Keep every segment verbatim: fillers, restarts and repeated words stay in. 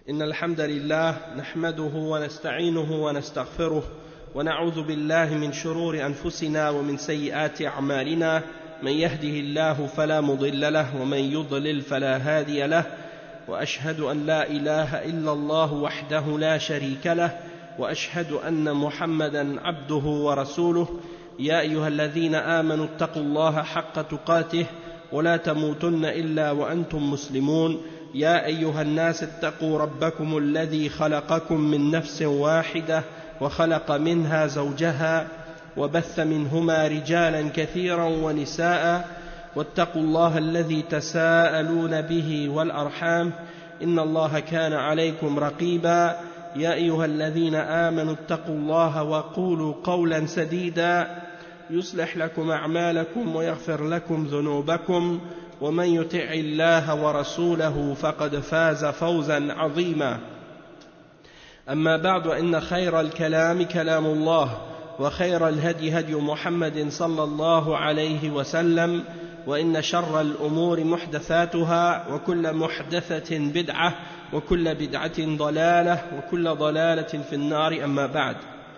إن الحمد لله نحمده ونستعينه ونستغفره ونعوذ بالله من شرور أنفسنا ومن سيئات أعمالنا. من يهده الله فلا مضل له ومن يضلل فلا هادي له، وأشهد أن لا إله إلا الله وحده لا شريك له، وأشهد أن محمدا عبده ورسوله. يا أيها الذين آمنوا اتقوا الله حق تقاته ولا تموتن إلا وأنتم مسلمون. يا أيها الناس اتقوا ربكم الذي خلقكم من نفس واحدة وخلق منها زوجها وبث منهما رجالا كثيرا ونساء، واتقوا الله الذي تساءلون به والأرحام إن الله كان عليكم رقيبا. يا أيها الذين آمنوا اتقوا الله وقولوا قولا سديدا يصلح لكم أعمالكم ويغفر لكم ذنوبكم، ومن يطع الله ورسوله فقد فاز فوزا عظيما. أما بعد، إن خير الكلام كلام الله، وخير الهدي هدي محمد صلى الله عليه وسلم، وإن شر الأمور محدثاتها، وكل محدثة بدعة، وكل بدعة ضلالة، وكل ضلالة في النار. أما بعد.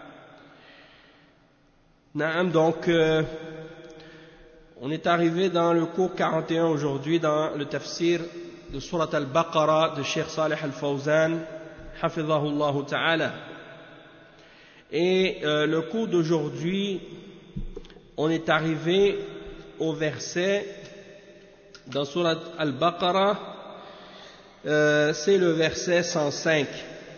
Naam, donc euh, on est arrivé dans le cours quarante et un aujourd'hui, dans le tafsir de Surat al-Baqarah de Cheikh Salih al-Fawzan hafidhahullahu ta'ala. Et euh, le cours d'aujourd'hui, on est arrivé au verset dans Surat al-Baqarah, euh, c'est le verset cent cinq.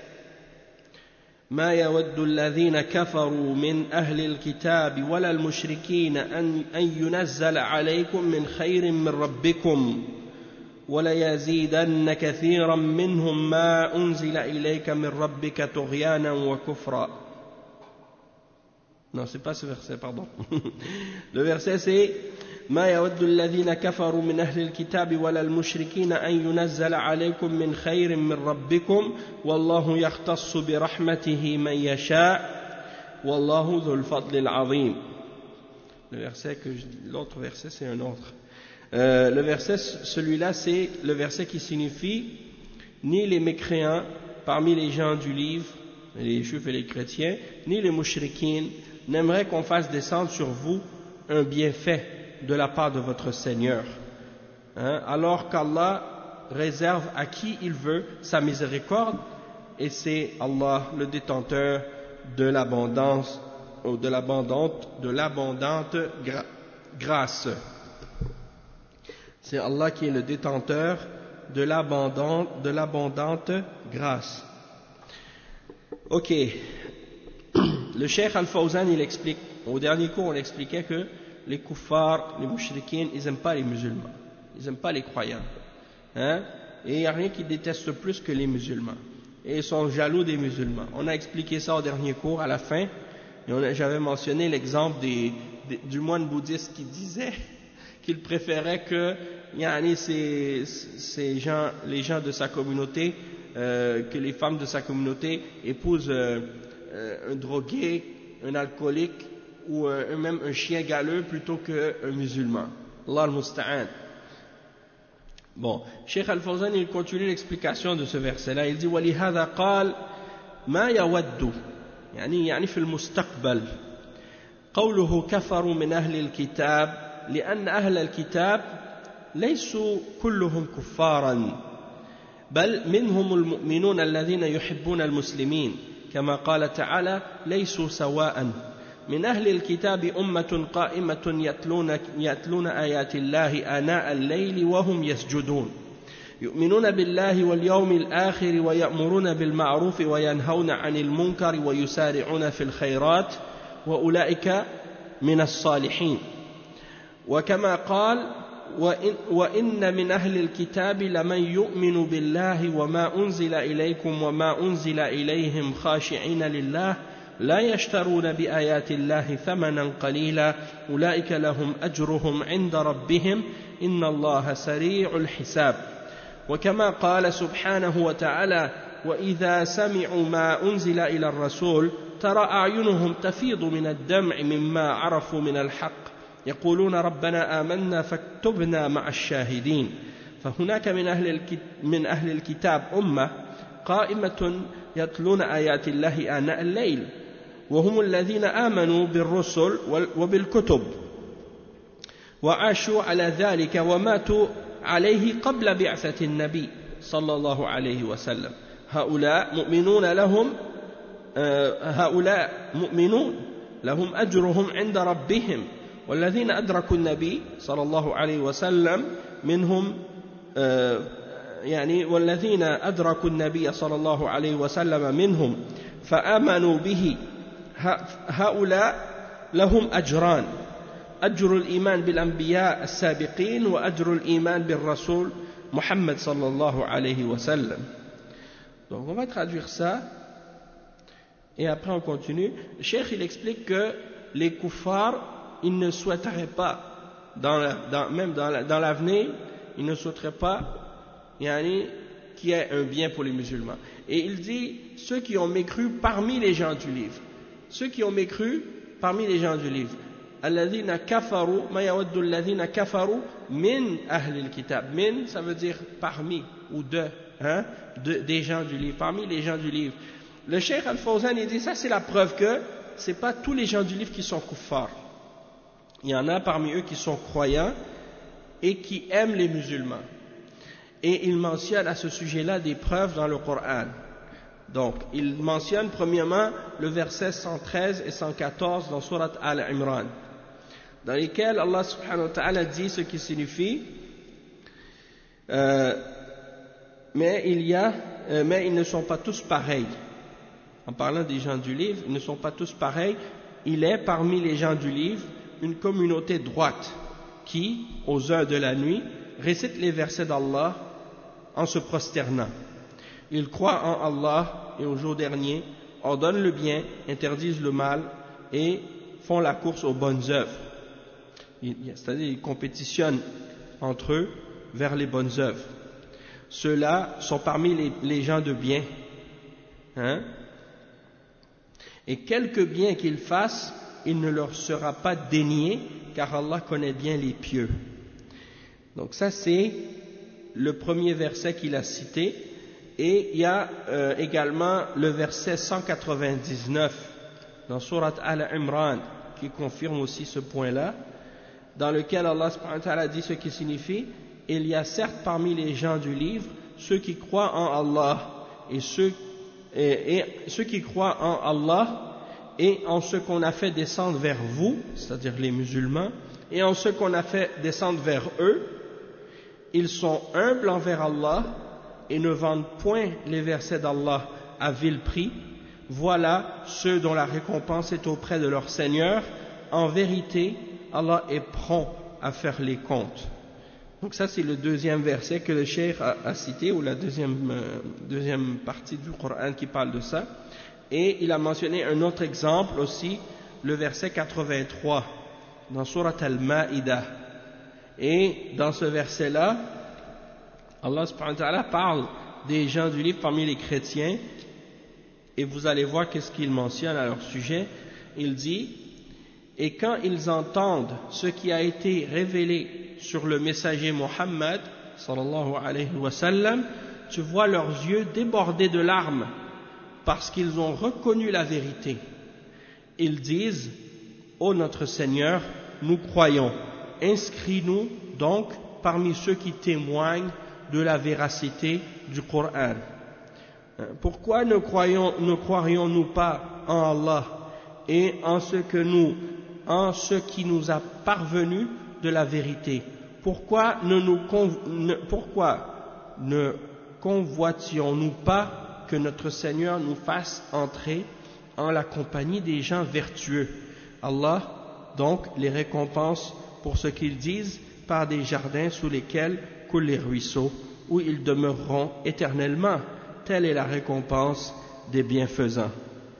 ما يود الذين كفروا من أهل الكتاب ولا المشركين أن ينزل عليكم من خير من ربكم وليزيدن كثيرا منهم ما أنزل إليك من ربك طغيانا وكفرا. Non, c'est pas ce verset, pardon. Le verset c'est ما يود الذين كفروا من أهل الكتاب ولا المشركين أن ينزل عليكم من خير من ربكم والله يختص برحمته من يشاء والله ذو الفضل العظيم. Le verset que je, l'autre verset c'est un autre. Euh, le verset, celui-là c'est le verset qui signifie ni les mécréants parmi les gens du livre, les juifs et les chrétiens, ni les mouchrikines n'aimeraient qu'on fasse descendre sur vous un bienfait de la part de votre Seigneur, hein, alors qu'Allah réserve à qui il veut sa miséricorde, et c'est Allah le détenteur de l'abondance ou de l'abondante de l'abondante gra- grâce. C'est Allah qui est le détenteur de l'abondante de l'abondante grâce. Ok. Le Cheikh Al-Fawzan il explique, au dernier cours on expliquait que les kuffars, les mouchrikines, ils n'aiment pas les musulmans, ils n'aiment pas les croyants, hein? Et il n'y a rien qu'ils détestent plus que les musulmans, et ils sont jaloux des musulmans. On a expliqué ça au dernier cours à la fin, et on a, j'avais mentionné l'exemple des, des, du moine bouddhiste qui disait qu'il préférait que yani, ces, ces gens, les gens de sa communauté, euh, que les femmes de sa communauté épousent euh, euh, un drogué, un alcoolique, ou euh, même un chien galeux plutôt qu'un musulman. Allah al-Musta'an. Bon, Cheikh Al-Fawzan il continue l'explication de ce verset-là. Il dit وَلِهَذَا قال ما يود يعني يعني في المستقبل قوله كفروا من أهل الكتاب لأن أهل الكتاب ليسوا كلهم كفارا بل منهم المؤمنون الذين يحبون المسلمين كما قال تعالى ليسوا سواء من أهل الكتاب أمة قائمة يتلون, يتلون آيات الله آناء الليل وهم يسجدون يؤمنون بالله واليوم الآخر ويأمرون بالمعروف وينهون عن المنكر ويسارعون في الخيرات وأولئك من الصالحين. وكما قال وإن, وإن من أهل الكتاب لمن يؤمن بالله وما أنزل إليكم وما أنزل إليهم خاشعين لله لا يشترون بآيات الله ثمنا قليلا أولئك لهم أجرهم عند ربهم إن الله سريع الحساب. وكما قال سبحانه وتعالى وإذا سمعوا ما أنزل إلى الرسول ترى أعينهم تفيض من الدمع مما عرفوا من الحق يقولون ربنا آمنا فاكتبنا مع الشاهدين. فهناك من أهل من أهل الكتاب أمة قائمة يتلون آيات الله آناء الليل وهم الذين آمنوا بالرسل وبالكتب وعاشوا على ذلك وماتوا عليه قبل بعثة النبي صلى الله عليه وسلم هؤلاء مؤمنون لهم هؤلاء مؤمنون لهم أجرهم عند ربهم والذين أدركوا النبي صلى الله عليه وسلم منهم يعني والذين أدركوا النبي صلى الله عليه وسلم منهم فآمنوا به هؤلاء لهم أجران أجر الإيمان بالأنبياء السابقين وأجر الإيمان بالرسول محمد صلى الله عليه وسلم. Donc on va traduire ça et après on continue. Le cheikh il explique que les kuffars ils ne souhaiteraient pas dans la, dans, même dans, la, dans l'avenir ils ne souhaiteraient pas yani, qu'il y ait un bien pour les musulmans. Et il dit ceux qui ont mécru parmi les gens du livre, ceux qui ont mécru parmi les gens du livre. الذين كفروا ما يود الذين كفروا من أهل الكتاب. Min ça veut dire parmi ou de, hein, de des gens du livre, parmi les gens du livre. Le Cheikh Al-Fawzan il dit ça c'est la preuve que c'est pas tous les gens du livre qui sont kuffars. Il y en a parmi eux qui sont croyants et qui aiment les musulmans. Et il mentionne à ce sujet-là des preuves dans le Coran. Donc, il mentionne premièrement le verset cent treize et cent quatorze dans Surat Al-Imran, dans lesquels Allah subhanahu wa ta'ala dit ce qui signifie euh, mais il y a euh, mais ils ne sont pas tous pareils. En parlant des gens du livre, ils ne sont pas tous pareils. Il est parmi les gens du livre une communauté droite qui, aux heures de la nuit, récite les versets d'Allah en se prosternant. Ils croient en Allah et au jour dernier, ordonnent le bien, interdisent le mal et font la course aux bonnes œuvres. C'est-à-dire ils compétitionnent entre eux vers les bonnes œuvres. Ceux-là sont parmi les, les gens de bien. Hein? Et quelque bien qu'ils fassent, il ne leur sera pas dénié, car Allah connaît bien les pieux. Donc ça c'est le premier verset qu'il a cité. Et il y a euh, également le verset cent quatre-vingt-dix-neuf dans Surat Al-Imran qui confirme aussi ce point-là, dans lequel Allah subhanahu wa ta'ala dit ce qui signifie « Il y a certes parmi les gens du livre ceux qui croient en Allah et ceux, et, et ceux qui croient en Allah et en ce qu'on a fait descendre vers vous, c'est-à-dire les musulmans, et en ce qu'on a fait descendre vers eux, ils sont humbles envers Allah et ne vendent point les versets d'Allah à vil prix. Voilà ceux dont la récompense est auprès de leur Seigneur. En vérité, Allah est prompt à faire les comptes. Donc ça c'est le deuxième verset que le cheikh a, a cité, ou la deuxième, euh, deuxième partie du Coran qui parle de ça. Et il a mentionné un autre exemple aussi, le verset quatre-vingt-trois dans Surat Al-Ma'idah. Et dans ce verset-là, Allah subhanahu wa ta'ala parle des gens du livre parmi les chrétiens, et vous allez voir qu'est-ce qu'il mentionne à leur sujet. Il dit: et quand ils entendent ce qui a été révélé sur le messager Muhammad sallallahu alayhi wa sallam, tu vois leurs yeux débordés de larmes parce qu'ils ont reconnu la vérité. Ils disent: ô notre Seigneur, nous croyons, inscris-nous donc parmi ceux qui témoignent de la véracité du Coran. Pourquoi ne croyons, ne croirions-nous pas en Allah et en ce que nous, en ce qui nous a parvenu de la vérité? Pourquoi ne nous ne, pourquoi ne convoitions-nous pas que notre Seigneur nous fasse entrer en la compagnie des gens vertueux? Allah donc les récompense pour ce qu'ils disent par des jardins sous lesquels coulent les ruisseaux, où ils demeureront éternellement. Telle est la récompense des bienfaisants.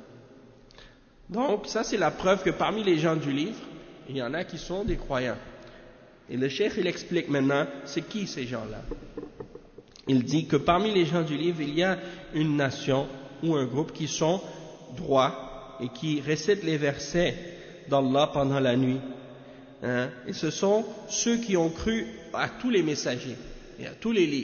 Donc ça c'est la preuve que parmi les gens du livre, il y en a qui sont des croyants. Et le cheikh il explique maintenant c'est qui ces gens-là. Il dit que parmi les gens du livre il y a une nation ou un groupe qui sont droits et qui récitent les versets d'Allah pendant la nuit. Hein? Et ce sont ceux qui ont cru à tous les messagers et à tous les livres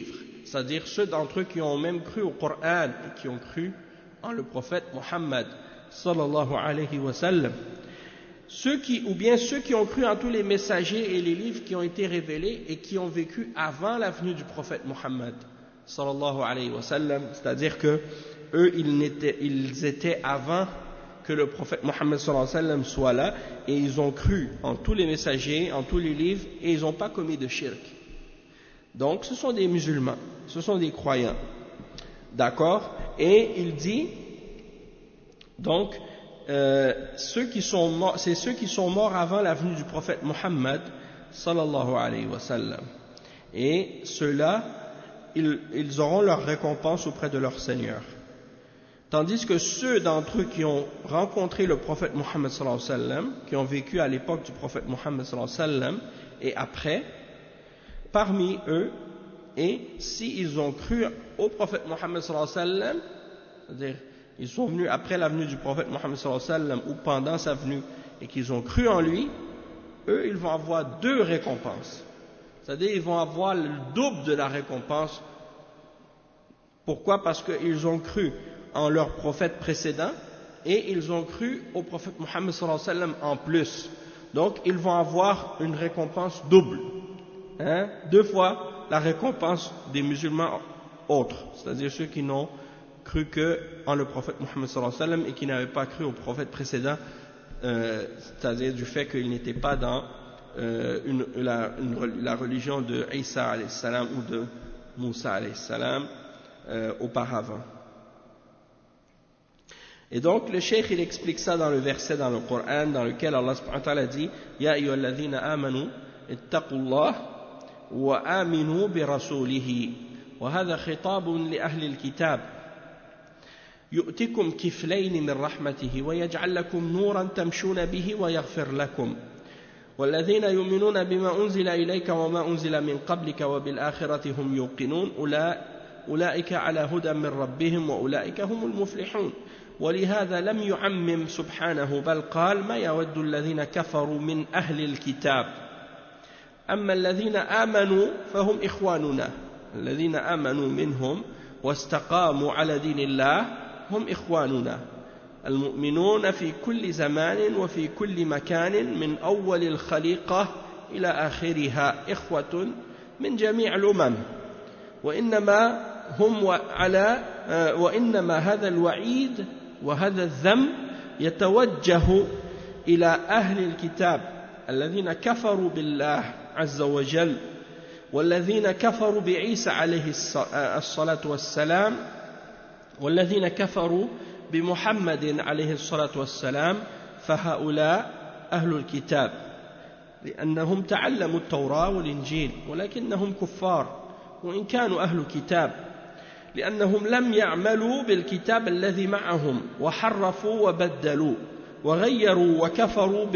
c'est-à-dire ceux d'entre eux qui ont même cru au Coran et qui ont cru en le prophète Muhammad sallallahu alayhi wa sallam. Ceux qui, ou bien ceux qui ont cru en tous les messagers et les livres qui ont été révélés et qui ont vécu avant la venue du prophète Muhammad sallallahu alayhi wa sallam, c'est-à-dire que eux ils étaient, ils étaient avant que le prophète Muhammad sallallahu alayhi wa sallam soit là, et ils ont cru en tous les messagers, en tous les livres, et ils n'ont pas commis de shirk. Donc ce sont des musulmans, ce sont des croyants, d'accord. Et il dit donc euh, ceux qui sont morts, c'est ceux qui sont morts avant la venue du prophète Muhammad sallallahu alayhi wa sallam, et ceux-là ils, ils auront leur récompense auprès de leur Seigneur. Tandis que ceux d'entre eux qui ont rencontré le prophète Muhammad sallallahu alayhi wa sallam, qui ont vécu à l'époque du prophète Muhammad sallallahu alayhi wa sallam et après, parmi eux, et s'ils ont cru au prophète Muhammad sallallahu alayhi wa sallam, c'est-à-dire ils sont venus après la venue du prophète Muhammad sallallahu alayhi wa sallam ou pendant sa venue et qu'ils ont cru en lui, eux ils vont avoir deux récompenses. C'est-à-dire ils vont avoir le double de la récompense. Pourquoi? Parce qu'ils ont cru en leur prophète précédent et ils ont cru au prophète Muhammad sallallahu alayhi wa sallam en plus. Donc ils vont avoir une récompense double, hein? Deux fois la récompense des musulmans autres, c'est-à-dire ceux qui n'ont cru que en le prophète Muhammad sallallahu alayhi wa sallam et qui n'avaient pas cru au prophète précédent, euh, c'est-à-dire du fait qu'ils n'étaient pas dans euh, une, la, une, la religion de Isa alayhi salam ou de Moussa alayhi salam euh, auparavant. Et donc le cheikh il explique ça dans le verset dans le Coran dans lequel Allah subhanahu wa ta'ala dit Ya ayyuhalladhina amanu ittaqullah wa aminu bi rasulihi wa hadha khitabun li ahli al-kitab يؤتكم كفلين من رحمته ويجعل لكم نورا تمشون به ويغفر لكم والذين يؤمنون بما أنزل إليك وما أنزل من قبلك وبالآخرة هم يوقنون أولئك على هدى من ربهم وأولئك هم المفلحون ولهذا لم يعمم سبحانه بل قال ما يود الذين كفروا من أهل الكتاب أما الذين آمنوا فهم إخواننا الذين آمنوا منهم واستقاموا على دين الله هم إخواننا المؤمنون في كل زمان وفي كل مكان من أول الخليقة إلى آخرها إخوة من جميع الأمم وإنما هم على وإنما هذا الوعيد وهذا الذم يتوجه إلى أهل الكتاب الذين كفروا بالله عز وجل والذين كفروا بعيسى عليه الصلاة والسلام والذين كفروا بمحمد عليه الصلاة والسلام فهؤلاء أهل الكتاب لأنهم تعلموا التوراة والإنجيل ولكنهم كفار وإن كانوا أهل كتاب لأنهم لم يعملوا بالكتاب الذي معهم وحرفوا وبدلوا وغيروا وكفروا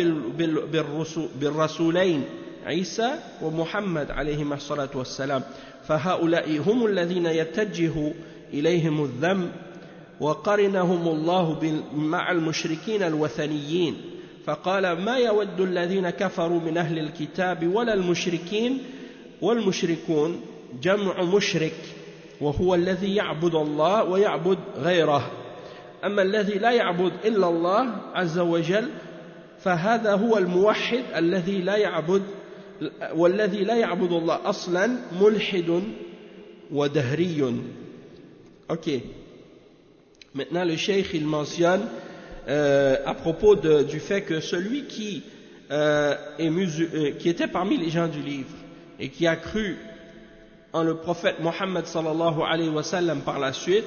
بالرسولين عيسى ومحمد عليهما الصلاة والسلام فهؤلاء هم الذين يتجه إليهم الذم وقرنهم الله مع المشركين الوثنيين فقال ما يود الذين كفروا من أهل الكتاب ولا المشركين والمشركون جمع مشرك وهو الذي يعبد الله ويعبد غيره أما الذي لا يعبد إلا الله عز وجل فهذا هو الموحد الذي لا يعبد والذي لا يعبد الله أصلا ملحد ودهري. Ok. Maintenant le cheikh il mentionne euh, à propos de, du fait que celui qui, euh, est musul, euh, qui était parmi les gens du livre et qui a cru en le prophète Muhammad sallallahu alayhi wa sallam par la suite,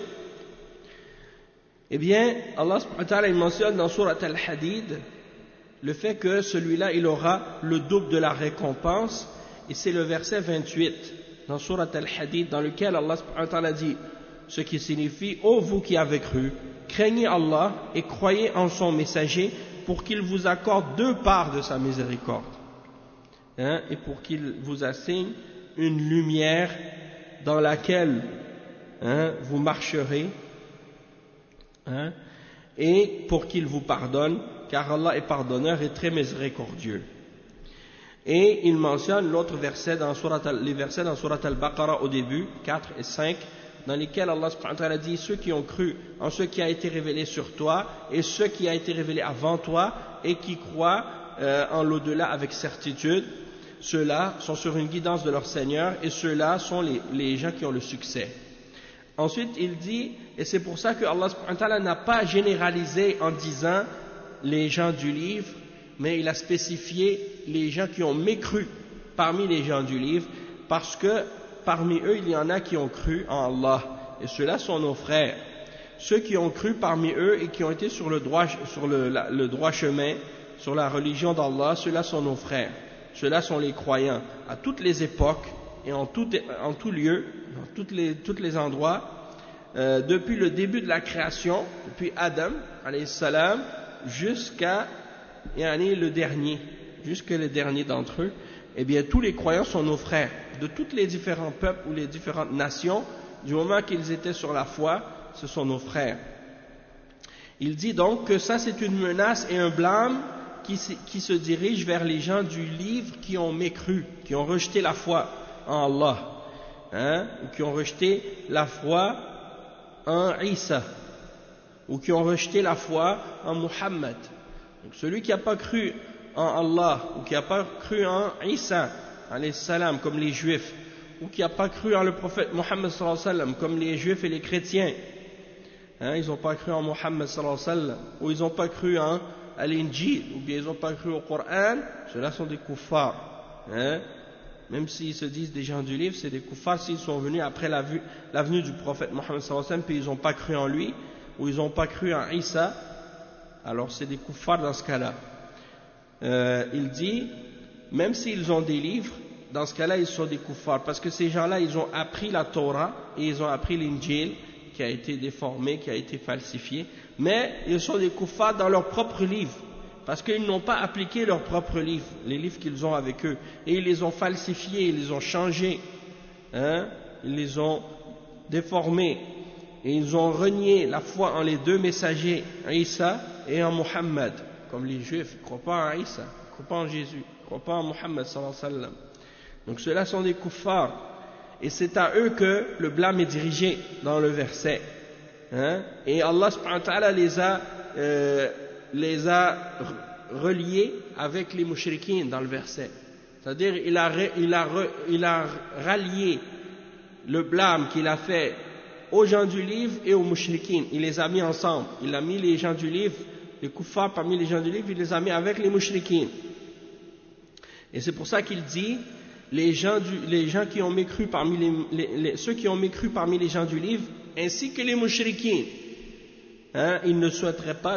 eh bien Allah subhanahu wa ta'ala il mentionne dans Surat Al-Hadid le fait que celui-là il aura le double de la récompense, et c'est le verset vingt-huit dans Surat Al-Hadid dans lequel Allah subhanahu wa ta'ala dit ce qui signifie ô vous qui avez cru, craignez Allah et croyez en son messager pour qu'il vous accorde deux parts de sa miséricorde, hein, et pour qu'il vous assigne une lumière dans laquelle, hein, vous marcherez, hein, et pour qu'il vous pardonne car Allah est pardonneur et très miséricordieux. Et il mentionne l'autre verset dans surat al, les versets dans Surat al-Baqarah au début, quatre et cinq, dans lesquels Allah subhanahu wa ta'ala dit ceux qui ont cru en ce qui a été révélé sur toi et ce qui a été révélé avant toi et qui croient euh, en l'au-delà avec certitude, ceux-là sont sur une guidance de leur Seigneur et ceux-là sont les, les gens qui ont le succès. Ensuite il dit, et c'est pour ça que Allah subhanahu wa ta'ala n'a pas généralisé en disant les gens du livre, mais il a spécifié les gens qui ont mécru parmi les gens du livre, parce que parmi eux il y en a qui ont cru en Allah, et ceux-là sont nos frères. Ceux qui ont cru parmi eux et qui ont été sur le droit, sur le, la, le droit chemin, sur la religion d'Allah, ceux-là sont nos frères. Ceux-là sont les croyants à toutes les époques et en tout, en tout lieu, dans tous les, tous les endroits, euh, depuis le début de la création, depuis Adam, alayhi salam, jusqu'à yani, le dernier, jusqu'à le dernier d'entre eux, eh bien tous les croyants sont nos frères, de tous les différents peuples ou les différentes nations, du moment qu'ils étaient sur la foi, ce sont nos frères. Il dit donc que ça c'est une menace et un blâme qui, qui se dirige vers les gens du livre qui ont mécru, qui ont rejeté la foi en Allah, hein, ou qui ont rejeté la foi en Isa, ou qui ont rejeté la foi en Muhammad. Donc celui qui n'a pas cru en Allah, ou qui n'a pas cru en Isa, alayhi salam, comme les juifs, ou qui n'a pas cru en le prophète Muhammad sallallahu alayhi wa sallam, comme les juifs et les chrétiens, hein, ils n'ont pas cru en Muhammad sallallahu alayhi wa sallam, ou ils n'ont pas cru en à l'Injil, ou bien ils n'ont pas cru au Coran, ceux-là sont des kuffars, hein. Même s'ils se disent des gens du livre, c'est des kuffars s'ils sont venus après la, vue, la venue du prophète Mohammed sallallahu alayhi wa sallam, puis ils n'ont pas cru en lui, ou ils n'ont pas cru en Isa, alors c'est des kuffars dans ce cas-là. Euh, il dit, même s'ils ont des livres, dans ce cas-là ils sont des kuffars, parce que ces gens-là ils ont appris la Torah, et ils ont appris l'Injil, qui a été déformé, qui a été falsifié, mais ils sont des kuffars dans leur propre livre, parce qu'ils n'ont pas appliqué leur propre livre, les livres qu'ils ont avec eux, et ils les ont falsifiés, ils les ont changés, hein, ils les ont déformés, et ils ont renié la foi en les deux messagers, Isa et en Muhammad, comme les juifs, ils ne croient pas en Isa, ils ne croient pas en Jésus, ils ne croient pas en Muhammad sallallahu alayhi wa sallam. Donc ceux-là sont des kuffars, et c'est à eux que le blâme est dirigé dans le verset. Hein? Et Allah subhanahu wa ta'ala les a, euh, les a reliés avec les mushrikines dans le verset. C'est-à-dire il a, il, a, il a rallié le blâme qu'il a fait aux gens du livre et aux mushrikines. Il les a mis ensemble. Il a mis les gens du livre, les kuffars parmi les gens du livre, il les a mis avec les mushrikines. Et c'est pour ça qu'il dit, les gens, du, les gens qui ont mécru parmi les, les, les, ceux qui ont mécru parmi les gens du livre, ainsi que les mushrikines, hein, ils ne souhaiteraient pas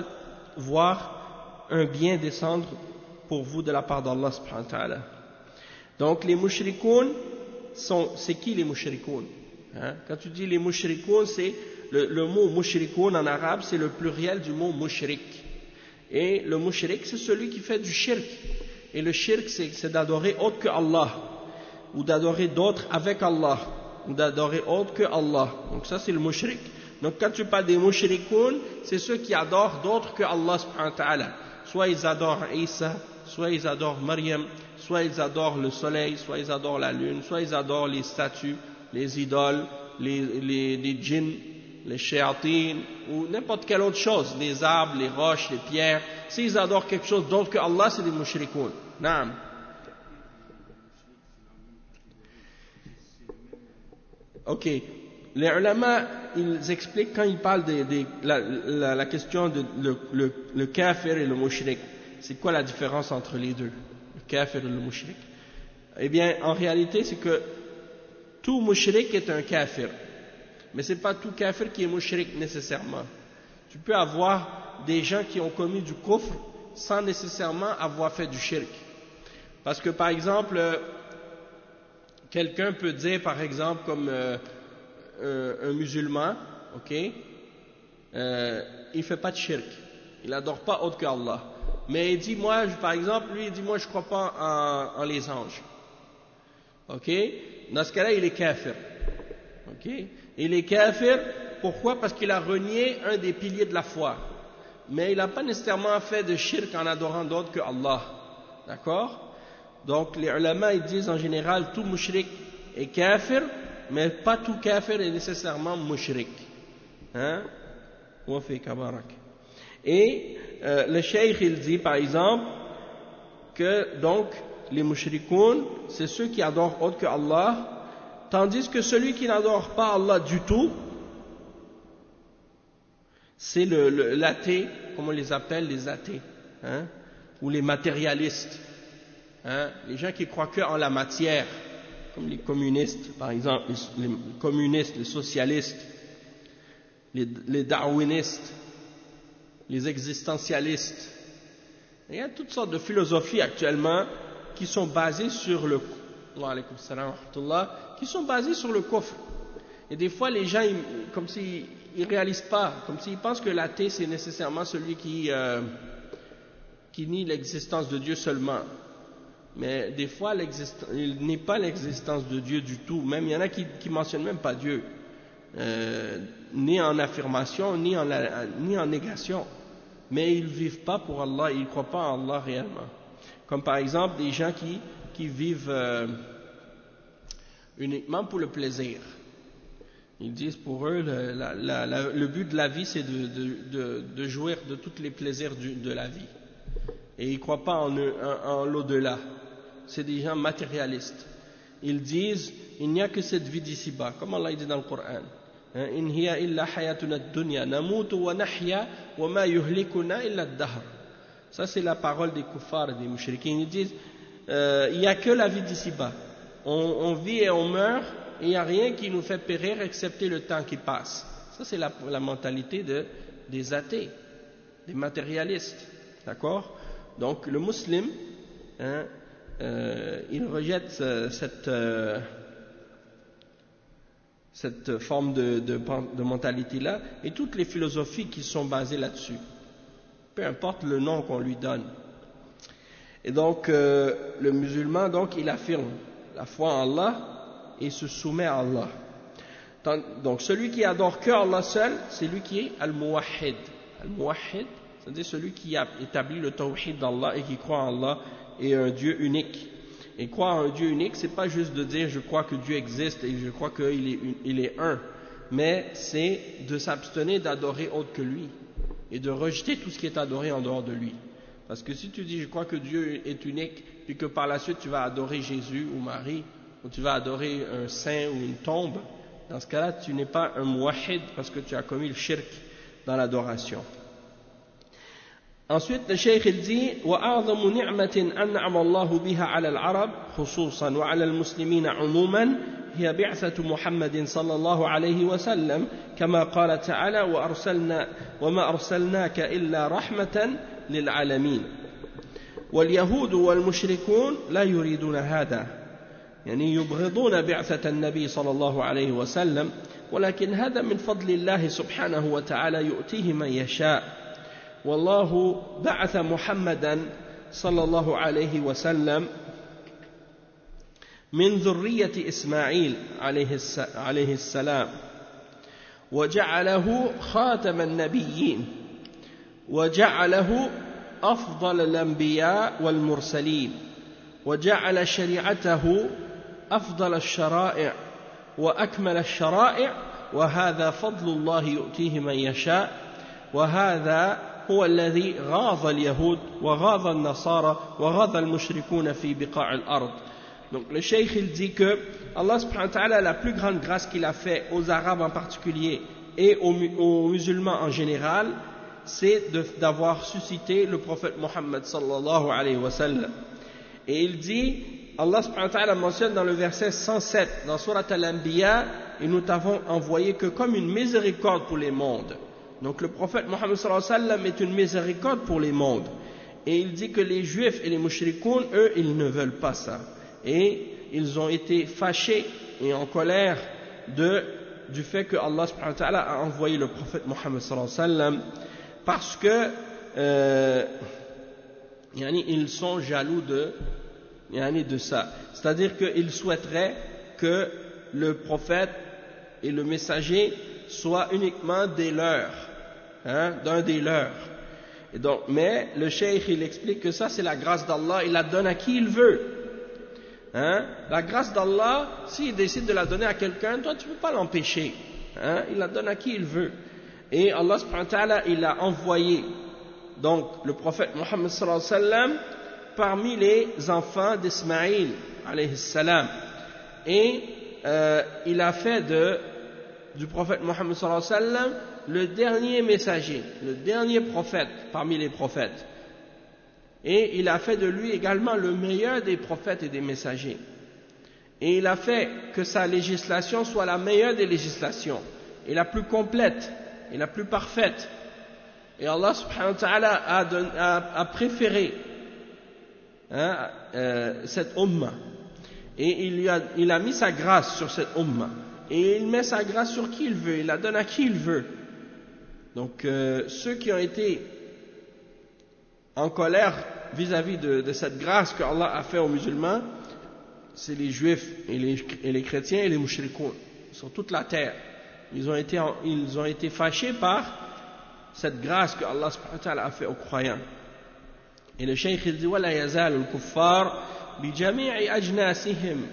voir un bien descendre pour vous de la part d'Allah subhanahu wa ta'ala. Donc les mushrikoun, c'est qui les mushrikoun, hein? Quand tu dis les mushrikoun, c'est le, le mot mushrikoun en arabe, c'est le pluriel du mot mushrik. Et le mushrik, c'est celui qui fait du shirk. Et le shirk, c'est d'adorer autre que Allah, ou d'adorer d'autres avec Allah, ou d'adorer autre que Allah. Donc ça c'est le mushrik. Donc quand tu parles des mushrikoun, c'est ceux qui adorent d'autres que Allah subhanahu wa ta'ala. Soit ils adorent Isa, soit ils adorent Maryam, soit ils adorent le soleil, soit ils adorent la lune, soit ils adorent les statues, les idoles, les, les, les djinns, les shayatines, ou n'importe quelle autre chose, les arbres, les roches, les pierres. S'ils adorent quelque chose d'autre que Allah, c'est des mushrikoun. Naam. Ok. Les ulama, ils expliquent quand ils parlent de, de la, la, la question de le, le, le kafir et le mushrik. C'est quoi la différence entre les deux, le kafir et le mushrik? Eh bien, en réalité, c'est que tout mushrik est un kafir. Mais ce n'est pas tout kafir qui est mushrik nécessairement. Tu peux avoir des gens qui ont commis du kufr sans nécessairement avoir fait du shirk. Parce que par exemple, euh, quelqu'un peut dire par exemple comme euh, euh, un musulman, ok, euh, il ne fait pas de shirk, il n'adore pas autre qu'Allah. Mais il dit, moi, par exemple, lui il dit, moi je ne crois pas en, en les anges. Ok, dans ce cas-là, il est kafir. Ok, il est kafir, pourquoi? Parce qu'il a renié un des piliers de la foi. Mais il n'a pas nécessairement fait de shirk en adorant d'autres que Allah. D'accord? Donc les ulama ils disent en général tout mushrik est kafir, mais pas tout kafir est nécessairement mushrik. Hein? Et euh, le cheikh il dit par exemple que donc les mushrikoun c'est ceux qui adorent autre que Allah, tandis que celui qui n'adore pas Allah du tout, c'est le, le, l'athée, comme on les appelle, les athées, hein, ou les matérialistes, hein, les gens qui croient que en la matière, comme les communistes, par exemple, les, les communistes, les socialistes, les, les darwinistes, les existentialistes. Il y a toutes sortes de philosophies actuellement qui sont basées sur le, wa alaykoum salam wa rahmatullah, qui sont basées sur le kufr. Et des fois, les gens, ils, comme s'ils ne réalisent pas, comme s'ils pensent que l'athée, c'est nécessairement celui qui, euh, qui nie l'existence de Dieu seulement. Mais des fois, il nie pas l'existence de Dieu du tout. Même, il y en a qui ne mentionnent même pas Dieu, euh, ni en affirmation, ni en, ni en négation. Mais ils ne vivent pas pour Allah, ils ne croient pas en Allah réellement. Comme par exemple, des gens qui, qui vivent euh, uniquement pour le plaisir. Ils disent pour eux, le, la, la, la, le but de la vie, c'est de, de, de, de jouir de tous les plaisirs du, de la vie. Et ils ne croient pas en, en, en l'au-delà. C'est des gens matérialistes. Ils disent, il n'y a que cette vie d'ici-bas, comme Allah dit dans le Coran. In hiya illa hayatuna ad-dunya namutu wa nahya wa ma yuhlikuna illa ad-dahr. Ça c'est la parole des kuffars et des mushrikins. Ils disent, euh, il n'y a que la vie d'ici-bas. On, on vit et on meurt. Et il n'y a rien qui nous fait périr excepté le temps qui passe. Ça, c'est la, la mentalité de, des athées, des matérialistes. D'accord? Donc, le musulman, hein, euh, il rejette euh, cette, euh, cette forme de, de, de mentalité-là et toutes les philosophies qui sont basées là-dessus. Peu importe le nom qu'on lui donne. Et donc, euh, le musulman, donc, il affirme la foi en Allah et se soumet à Allah. Donc celui qui adore que Allah seul, c'est lui qui est al-muwahhid. Al-muwahhid, c'est-à-dire celui qui a établi le tawhid d'Allah et qui croit en Allah et un Dieu unique. Et croire en un Dieu unique, c'est pas juste de dire je crois que Dieu existe et je crois qu'il est, il est un, mais c'est de s'abstenir d'adorer autre que lui et de rejeter tout ce qui est adoré en dehors de lui. Parce que si tu dis je crois que Dieu est unique, puis que par la suite tu vas adorer Jésus ou Marie, ou tu vas adorer un saint ou une tombe, dans ce cas-là, tu n'es pas un muwahhid parce que tu as commis le shirk dans l'adoration. Ensuite, le cheikh il dit وَأَعْظَمُ نِعْمَةٍ أَنْعَمَ اللَّهُ بِهَا عَلَى الْعَرَبِ خُصُوصًا وَعَلَى الْمُسْلِمِينَ عُمُومًا هي بعثة محمد صلى الله عليه وسلم كما قال تعالى وأرسلنا وما أرسلناك إلا رحمة للعالمين واليهود والمشركون لا يريدون هذا يعني يبغضون بعثة النبي صلى الله عليه وسلم ولكن هذا من فضل الله سبحانه وتعالى يؤتيه من يشاء والله بعث محمدا صلى الله عليه وسلم من ذرية إسماعيل عليه السلام وجعله خاتم النبيين وجعله أفضل الأنبياء والمرسلين وجعل شريعته أفضل الشرائع وأكمل الشرائع وهذا فضل الله يؤتيه من يشاء وهذا هو الذي غاض اليهود وغاض النصارى وغاض المشركون في بقاع الأرض. Donc le cheikh il dit que Allah subhanahu wa ta'ala, la plus grande grâce qu'il a fait aux Arabes en particulier et aux, aux musulmans en général, c'est d'avoir suscité le prophète Mohammed sallallahu alayhi wa sallam. Et il dit, Allah subhanahu wa ta'ala mentionne dans le verset cent sept, dans Surat Al-Anbiya, et nous t'avons envoyé que comme une miséricorde pour les mondes. Donc le prophète Mohammed sallallahu alayhi wa sallam est une miséricorde pour les mondes. Et il dit que les juifs et les mushrikoun, eux, ils ne veulent pas ça. Et ils ont été fâchés et en colère de, du fait que Allah subhanahu wa ta'ala a envoyé le prophète Mohammed sallallahu alayhi wa sallam parce que euh, yani, ils sont jaloux de, yani, de ça. C'est-à-dire qu'ils souhaiteraient que le prophète et le messager soient uniquement des leurs, hein, d'un des leurs. Et donc, mais le cheikh il explique que ça c'est la grâce d'Allah, il la donne à qui il veut. Hein? La grâce d'Allah, s'il décide de la donner à quelqu'un, toi tu ne peux pas l'empêcher. Hein? Il la donne à qui il veut. Et Allah subhanahu wa ta'ala, il a envoyé donc le prophète Mohammed sallallahu alayhi wa sallam parmi les enfants d'Ismaïl alayhi salam. Et euh, il a fait de, du prophète Mohammed sallallahu alayhi wa sallam le dernier messager, le dernier prophète parmi les prophètes. Et il a fait de lui également le meilleur des prophètes et des messagers. Et il a fait que sa législation soit la meilleure des législations, et la plus complète, et la plus parfaite. Et Allah subhanahu wa ta'ala a, a, a préféré hein, euh, cette umma. Et il, lui a, il a mis sa grâce sur cette umma. Et il met sa grâce sur qui il veut, il la donne à qui il veut. Donc euh, ceux qui ont été en colère vis-à-vis de, de cette grâce que Allah a fait aux musulmans, c'est les juifs et les, et les chrétiens et les mushrikoun sur toute la terre. Ils ont été, ils ont été fâchés par cette grâce que Allah subhanahu wa ta'ala a fait aux croyants. Et le cheikh il dit ولا يزال الكفار بجميع أجناسهم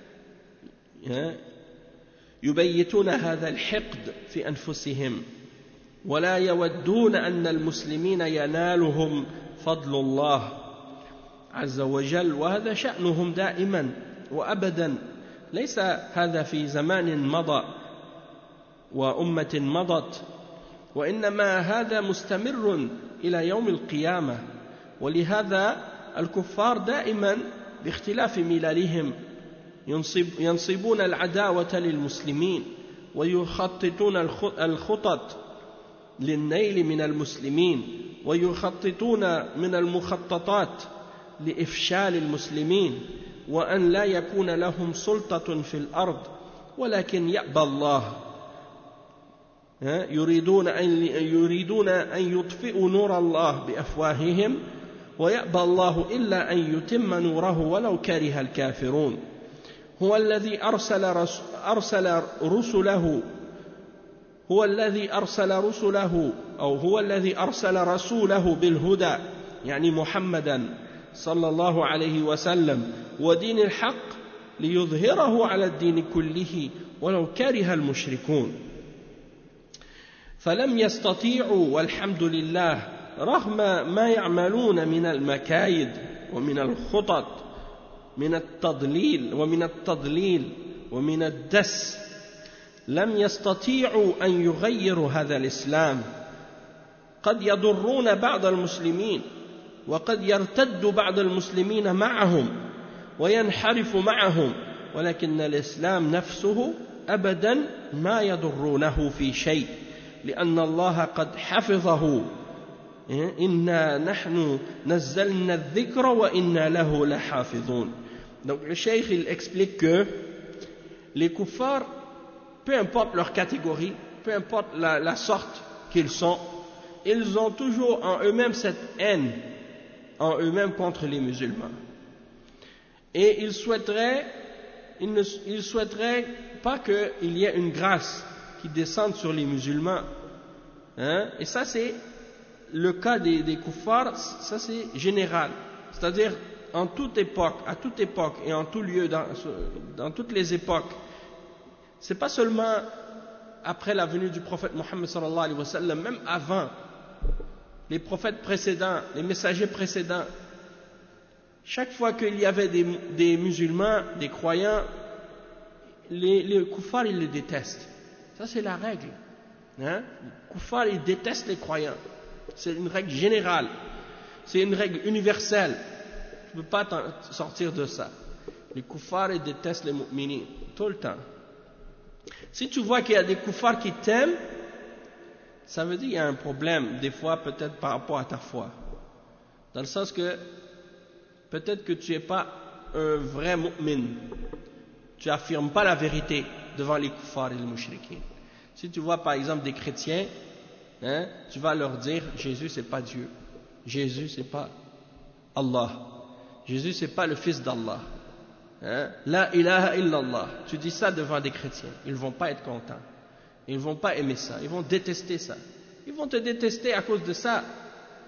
يبيتون هذا الحقد في أنفسهم ولا يودون أن المسلمين ينالهم فضل الله عز وجل وهذا شأنهم دائما وأبدا ليس هذا في زمان مضى وأمة مضت وإنما هذا مستمر إلى يوم القيامة ولهذا الكفار دائما باختلاف مللهم ينصب ينصبون العداوة للمسلمين ويخططون الخطط للنيل من المسلمين ويخططون من المخططات لإفشال المسلمين وأن لا يكون لهم سلطة في الأرض ولكن يأبى الله يريدون أن يريدون أن يطفئوا نور الله بأفواههم ويأبى الله إلا أن يتم نوره ولو كره الكافرون هو الذي أرسل أرسل رسله هو الذي أرسل رسله أو هو الذي أرسل رسوله بالهدى يعني محمدا صلى الله عليه وسلم ودين الحق ليظهره على الدين كله ولو كره المشركون فلم يستطيعوا والحمد لله رغم ما يعملون من المكايد ومن الخطط من التضليل ومن التضليل ومن الدس لم يستطيعوا أن يغيروا هذا الإسلام قد يضرون بعض المسلمين وقد يرتد بعض المسلمين معهم وينحرف معهم ولكن الإسلام نفسه أبدا ما يضرونه في شيء لأن الله قد حفظه إنا نحن نزلنا الذكر وإنا له لحافظون. Donc le cheikh il explique que les kuffars, peu importe leur catégorie, peu importe la, la sorte qu'ils sont, ils ont toujours en eux-mêmes cette haine en eux-mêmes contre les musulmans. Et ils souhaiteraient, ils ne ils souhaiteraient pas qu'il y ait une grâce qui descende sur les musulmans. Hein? Et ça c'est le cas des, des kuffars, ça c'est général. C'est-à-dire en toute époque, à toute époque et en tout lieu, dans, dans toutes les époques. C'est pas seulement après la venue du prophète Mohammed sallallahu alayhi wa sallam, même avant, les prophètes précédents, les messagers précédents, chaque fois qu'il y avait des, des musulmans, des croyants, les, les kuffars ils les détestent. Ça c'est la règle. Hein? Les kuffars ils détestent les croyants. C'est une règle générale. C'est une règle universelle. Tu ne peux pas t'en sortir de ça. Les kuffars ils détestent les mu'minines tout le temps. Si tu vois qu'il y a des kuffars qui t'aiment, ça veut dire qu'il y a un problème, des fois peut-être par rapport à ta foi. Dans le sens que peut-être que tu n'es pas un vrai mu'min. Tu n'affirmes pas la vérité devant les kuffars et les mushrikin. Si tu vois par exemple des chrétiens, hein, tu vas leur dire Jésus c'est pas Dieu. Jésus c'est pas Allah. Jésus c'est pas le fils d'Allah. Hein? La ilaha illallah. Tu dis ça devant des chrétiens, ils ne vont pas être contents, ils ne vont pas aimer ça, ils vont détester ça, ils vont te détester à cause de ça.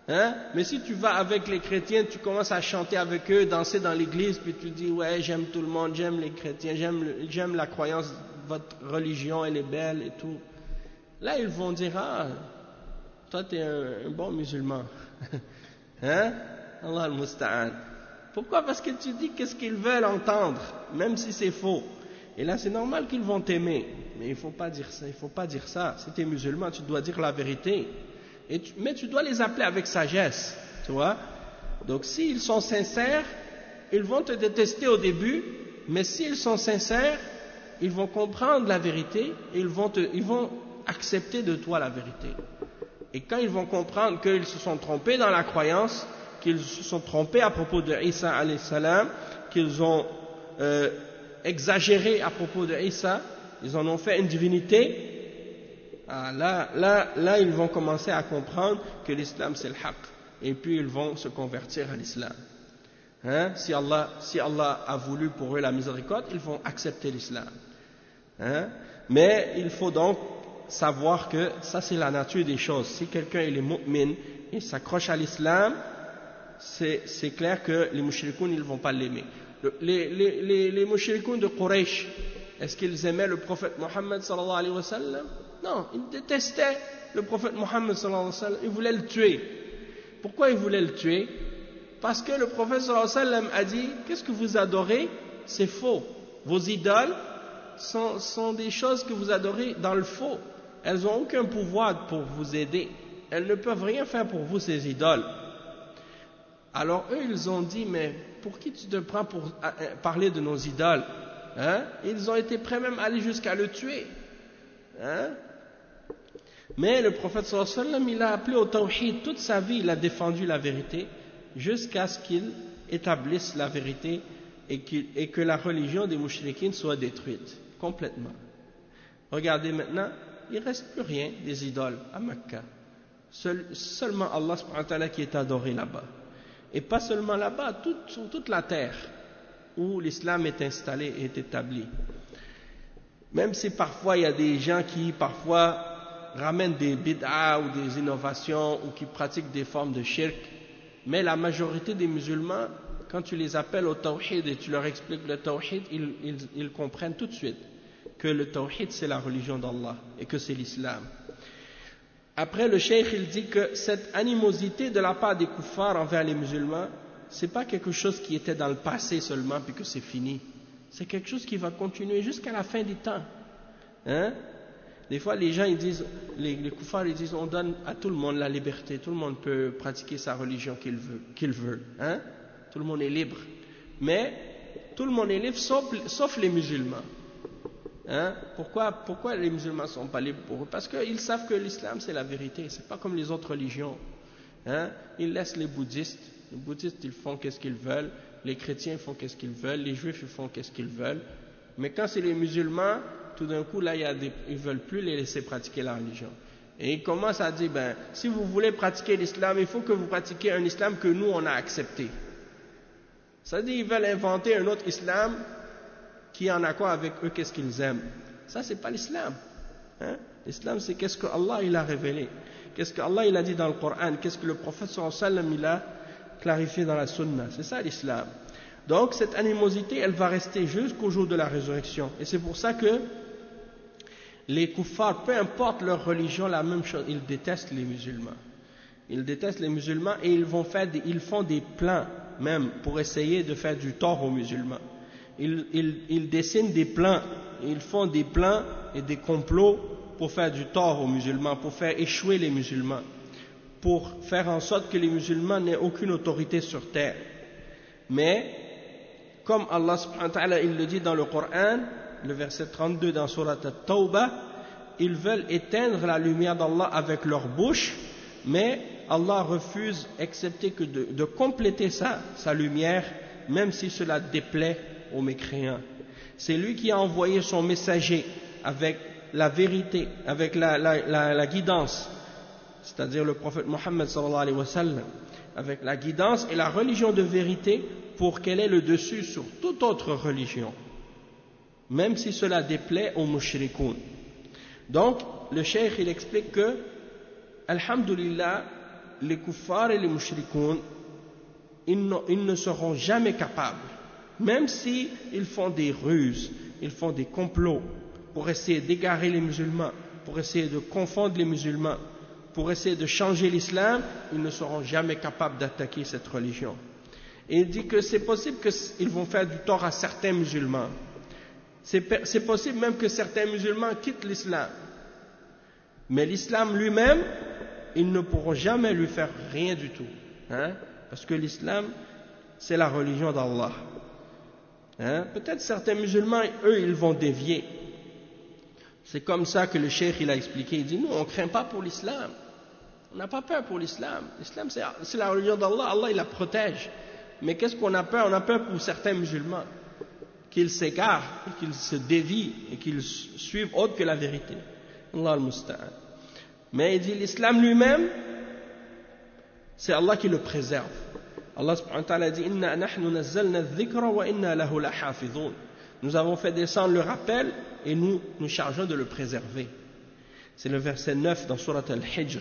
Hein? Mais si tu vas avec les chrétiens, tu commences à chanter avec eux, danser dans l'église, puis tu dis ouais, j'aime tout le monde, j'aime les chrétiens, j'aime, le, j'aime la croyance, votre religion, elle est belle et tout. Là, ils vont dire ah, toi, tu es un, un bon musulman. Hein? Allah al-Musta'an. Pourquoi? Parce que tu dis qu'est-ce qu'ils veulent entendre, même si c'est faux. Et là, c'est normal qu'ils vont t'aimer. Mais il ne faut pas dire ça. Il faut pas dire ça. Si tu es musulman, tu dois dire la vérité. Et tu, mais tu dois les appeler avec sagesse. Tu vois? Donc, s'ils sont sincères, ils vont te détester au début. Mais s'ils sont sincères, ils vont comprendre la vérité et ils vont, te, ils vont accepter de toi la vérité. Et quand ils vont comprendre qu'ils se sont trompés dans la croyance, qu'ils se sont trompés à propos de Isa alayhi salam, qu'ils ont euh, exagéré à propos de Isa, ils en ont fait une divinité, ah, là, là, là ils vont commencer à comprendre que l'islam c'est le haqq, et puis ils vont se convertir à l'islam. Hein? Si Allah, si Allah a voulu pour eux la miséricorde, ils vont accepter l'islam. Hein? Mais il faut donc savoir que ça c'est la nature des choses. Si quelqu'un il est mu'min, il s'accroche à l'islam, c'est, c'est clair que les mushrikoun ils ne vont pas l'aimer. Le, les, les, les, les mushrikoun de Quraysh, est-ce qu'ils aimaient le prophète Mohammed sallallahu alayhi wa sallam? Non, ils détestaient le prophète Mohammed sallallahu alayhi wa sallam, ils voulaient le tuer. Pourquoi ils voulaient le tuer? Parce que le prophète sallallahu alayhi wa sallam a dit, qu'est-ce que vous adorez? C'est faux. Vos idoles sont, sont des choses que vous adorez dans le faux. Elles n'ont aucun pouvoir pour vous aider. Elles ne peuvent rien faire pour vous, ces idoles. Alors eux, ils ont dit, mais pour qui tu te prends pour parler de nos idoles? Hein? Ils ont été prêts même à aller jusqu'à le tuer. Hein? Mais le prophète sallallahu alayhi wa sallam, il a appelé au tawhid toute sa vie, il a défendu la vérité jusqu'à ce qu'il établisse la vérité et, qu'il, et que la religion des mouchriquines soit détruite complètement. Regardez maintenant, il ne reste plus rien des idoles à Mecca. Seul, seulement Allah subhanahu wa ta'ala qui est adoré là-bas. Et pas seulement là-bas, tout, sur toute la terre où l'islam est installé et est établi. Même si parfois il y a des gens qui parfois ramènent des bid'a ou des innovations ou qui pratiquent des formes de shirk, mais la majorité des musulmans, quand tu les appelles au tawhid et tu leur expliques le tawhid, ils, ils, ils comprennent tout de suite que le tawhid c'est la religion d'Allah et que c'est l'islam. Après, le cheikh il dit que cette animosité de la part des kuffars envers les musulmans, c'est pas quelque chose qui était dans le passé seulement puis que c'est fini. C'est quelque chose qui va continuer jusqu'à la fin des temps. Hein? Des fois, les gens ils disent, les, les kuffars ils disent, on donne à tout le monde la liberté, tout le monde peut pratiquer sa religion qu'il veut, qu'il veut. Hein? Tout le monde est libre. Mais tout le monde est libre sauf, sauf les musulmans. Hein? Pourquoi, pourquoi les musulmans ne sont pas libres pour eux? Parce qu'ils savent que l'islam c'est la vérité, c'est pas comme les autres religions. Hein? Ils laissent les bouddhistes, les bouddhistes ils font qu'est-ce qu'ils veulent, les chrétiens font qu'est-ce qu'ils veulent, les juifs ils font qu'est-ce qu'ils veulent. Mais quand c'est les musulmans, tout d'un coup là il y a des, ils veulent plus les laisser pratiquer la religion. Et ils commencent à dire ben si vous voulez pratiquer l'islam, il faut que vous pratiquiez un islam que nous on a accepté. Ça dit ils veulent inventer un autre islam qui est en accord avec eux, qu'est-ce qu'ils aiment. Ça, c'est pas l'islam. Hein? L'islam, c'est qu'est-ce que Allah il a révélé. Qu'est-ce que Allah il a dit dans le Coran. Qu'est-ce que le prophète sallallahu alayhi wa sallam il a clarifié dans la sunna. C'est ça l'islam. Donc, cette animosité, elle va rester jusqu'au jour de la résurrection. Et c'est pour ça que les kuffars, peu importe leur religion, la même chose, ils détestent les musulmans. Ils détestent les musulmans et ils, vont faire des, ils font des plans même pour essayer de faire du tort aux musulmans. Ils, ils, ils dessinent des plans, ils font des plans et des complots pour faire du tort aux musulmans, pour faire échouer les musulmans, pour faire en sorte que les musulmans n'aient aucune autorité sur terre. Mais, comme Allah subhanahu wa ta'ala, il le dit dans le Coran, le verset trente-deux dans Surat At-Tawbah, ils veulent éteindre la lumière d'Allah avec leur bouche, mais Allah refuse, excepté que de, de compléter sa, sa lumière, même si cela déplaît aux mécréants. C'est lui qui a envoyé son messager avec la vérité, avec la, la, la, la guidance, c'est-à-dire le prophète Mohammed sallallahu alayhi wa sallam, avec la guidance et la religion de vérité pour qu'elle ait le dessus sur toute autre religion, même si cela déplaît aux mushrikoun. Donc, le cheikh il explique que, alhamdulillah, les kuffars et les mushrikoun, ils, ils ne seront jamais capables, même si ils font des ruses, ils font des complots pour essayer d'égarer les musulmans, pour essayer de confondre les musulmans, pour essayer de changer l'islam, ils ne seront jamais capables d'attaquer cette religion. Et il dit que c'est possible qu'ils vont faire du tort à certains musulmans. C'est, c'est possible même que certains musulmans quittent l'islam. Mais l'islam lui-même, ils ne pourront jamais lui faire rien du tout. Hein? Parce que l'islam, c'est la religion d'Allah. Hein? Peut-être certains musulmans, eux, ils vont dévier. C'est comme ça que le cheikh il a expliqué. Il dit, nous, on ne craint pas pour l'islam. On n'a pas peur pour l'islam. L'islam, c'est, c'est la religion d'Allah. Allah, il la protège. Mais qu'est-ce qu'on a peur? On a peur pour certains musulmans. Qu'ils s'égarent, qu'ils se dévient et qu'ils suivent autre que la vérité. Allah al-Musta'an. Mais il dit, l'islam lui-même, c'est Allah qui le préserve. Allah subhanahu wa ta'ala dit, Inna nahnu nazzalna dhikra wa inna lahu lahafidhun. Nous avons fait descendre le rappel et nous nous chargeons de le préserver. C'est le verset neuf dans Surat al-Hijr.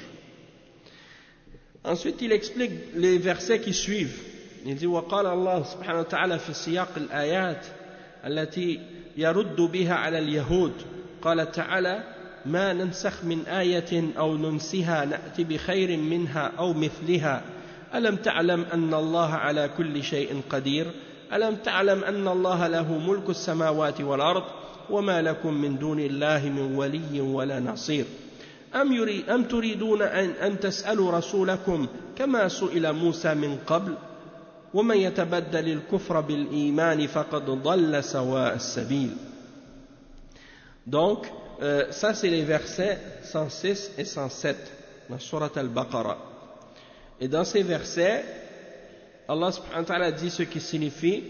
Ensuite, il explique les versets qui suivent. Il dit وقال الله سبحانه وتعالى في سياق الآيات التي يرد بها على اليهود قال تعالى ما ننسخ من آية أو ننسها نأتي بخير منها أو مثلها ألم تعلم أن الله على كل شيء قدير ألم تعلم أن الله له ملك السماوات والأرض وما لكم من دون الله من ولي ولا نصير أم, يريد أم تريدون أن, أن تسألوا رسولكم كما سئل موسى من قبل ومن يتبدل الكفر بالإيمان فقد ضل سواء السبيل. Donc, euh, ça c'est les versets cent six et cent sept dans Surat al-Baqarah. Et dans ces versets, Allah subhanahu wa ta'ala dit ce qui signifie,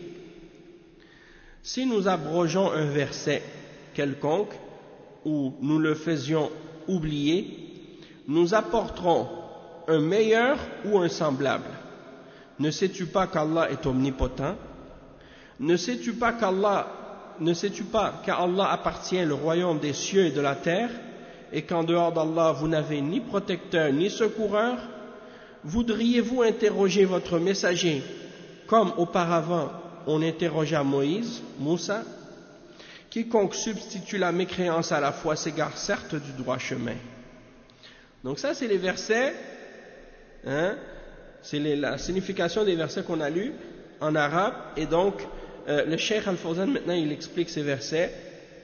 si nous abrogeons un verset quelconque, ou nous le faisions oublier, nous apporterons un meilleur ou un semblable. Ne sais-tu pas qu'Allah est omnipotent? Ne sais-tu pas qu'Allah, ne sais-tu pas qu'à Allah appartient le royaume des cieux et de la terre, et qu'en dehors d'Allah vous n'avez ni protecteur ni secoureur? Voudriez-vous interroger votre messager comme auparavant on interrogea Moïse, Moussa? Quiconque substitue la mécréance à la foi s'égare certes du droit chemin. Donc ça c'est les versets, hein, c'est les, la signification des versets qu'on a lus en arabe. Et donc euh, le Cheikh Al-Fawzan maintenant il explique ces versets.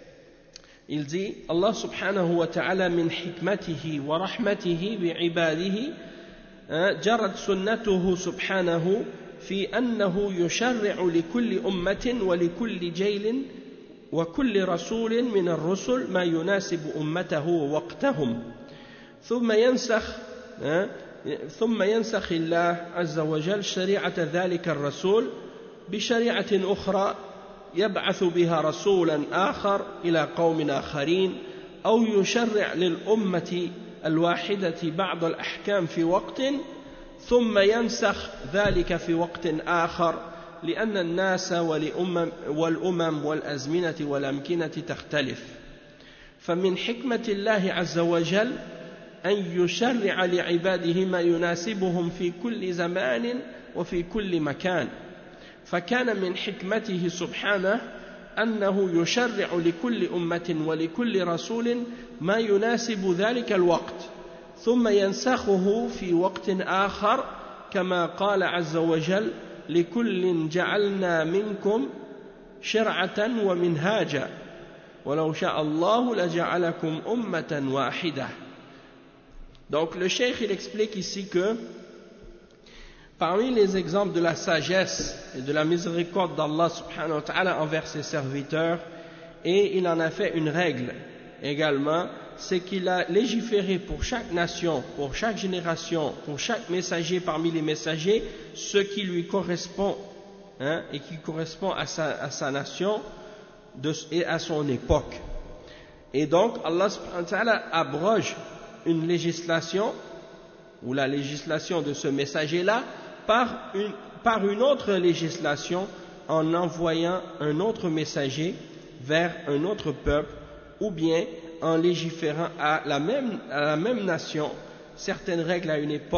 Il dit Allah subhanahu wa ta'ala min hikmatihi wa rahmatihi bi'ibadihi جرت سنته سبحانه في أنه يشرع لكل أمة ولكل جيل وكل رسول من الرسل ما يناسب أمته ووقتهم ثم ينسخ ثم ينسخ الله عز وجل شريعة ذلك الرسول بشريعة أخرى يبعث بها رسولا آخر إلى قوم آخرين أو يشرع للأمة الواحدة بعض الأحكام في وقت ثم ينسخ ذلك في وقت آخر لأن الناس والأمم والأزمنة والأمكنة تختلف فمن حكمة الله عز وجل أن يشرع لعباده ما يناسبهم في كل زمان وفي كل مكان فكان من حكمته سبحانه أنه يشرع لكل أمة ولكل رسول ما يناسب ذلك الوقت ثم ينسخه في وقت آخر كما قال عز وجل لكل جعلنا منكم شرعة ومنهاجا ولو شاء الله لجعلكم أمة واحدة. Donc le cheikh il explique ici que parmi les exemples de la sagesse et de la miséricorde d'Allah subhanahu wa ta'ala envers ses serviteurs, et il en a fait une règle également, c'est qu'il a légiféré pour chaque nation, pour chaque génération, pour chaque messager parmi les messagers, ce qui lui correspond, hein, et qui correspond à sa, à sa nation de, et à son époque. Et donc Allah subhanahu wa ta'ala abroge une législation, ou la législation de ce messager-là, par une, par une autre législation en envoyant un autre messager vers un autre peuple ou bien en légiférant à la même, à la même nation certaines règles à une époque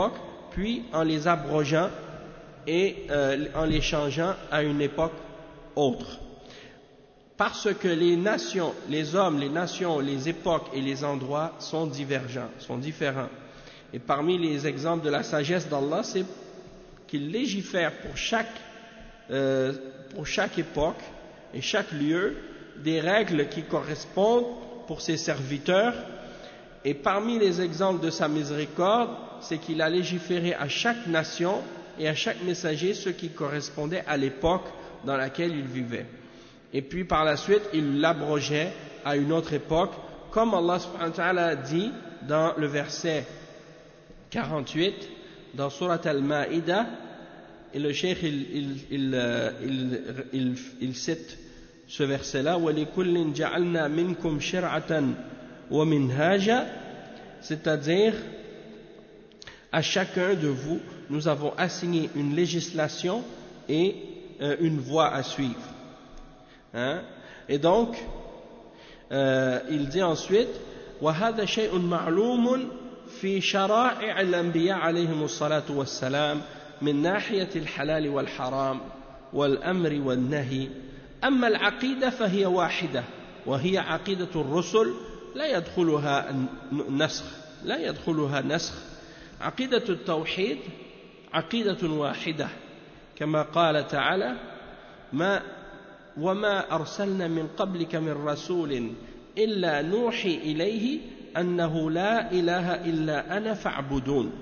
puis en les abrogeant et euh, en les changeant à une époque autre. Parce que les nations, les hommes, les nations, les époques et les endroits sont divergents, sont différents. Et parmi les exemples de la sagesse d'Allah, c'est qu'il légifère pour chaque, euh, pour chaque époque et chaque lieu des règles qui correspondent pour ses serviteurs. Et parmi les exemples de sa miséricorde, c'est qu'il a légiféré à chaque nation et à chaque messager ce qui correspondait à l'époque dans laquelle il vivait. Et puis par la suite, il l'abrogeait à une autre époque, comme Allah subhanahu wa ta'ala a dit dans le verset quarante-huit, dans Surat Al-Ma'idah, et le cheikh il, il, il, il, il, il cite ce verset-là, وَلِكُلٍّ جَعَلْنَا مِنْكُمْ شِرْعَةً وَمِنْهَاجًا, c'est-à-dire à chacun de vous, nous avons assigné une législation et euh, une voie à suivre. Hein? Et donc, euh, il dit ensuite, وَهَذَا شَيْءٌ مَعْلُومٌ في شرائع الأنبياء عليهم الصلاة والسلام من ناحية الحلال والحرام والأمر والنهي. أما العقيدة فهي واحدة وهي عقيدة الرسل لا يدخلها نسخ لا يدخلها نسخ. عقيدة التوحيد عقيدة واحدة كما قال تعالى ما وما أرسلنا من قبلك من رسول إلا نوحي إليه أنه لا إله إلا أنا فاعبدون.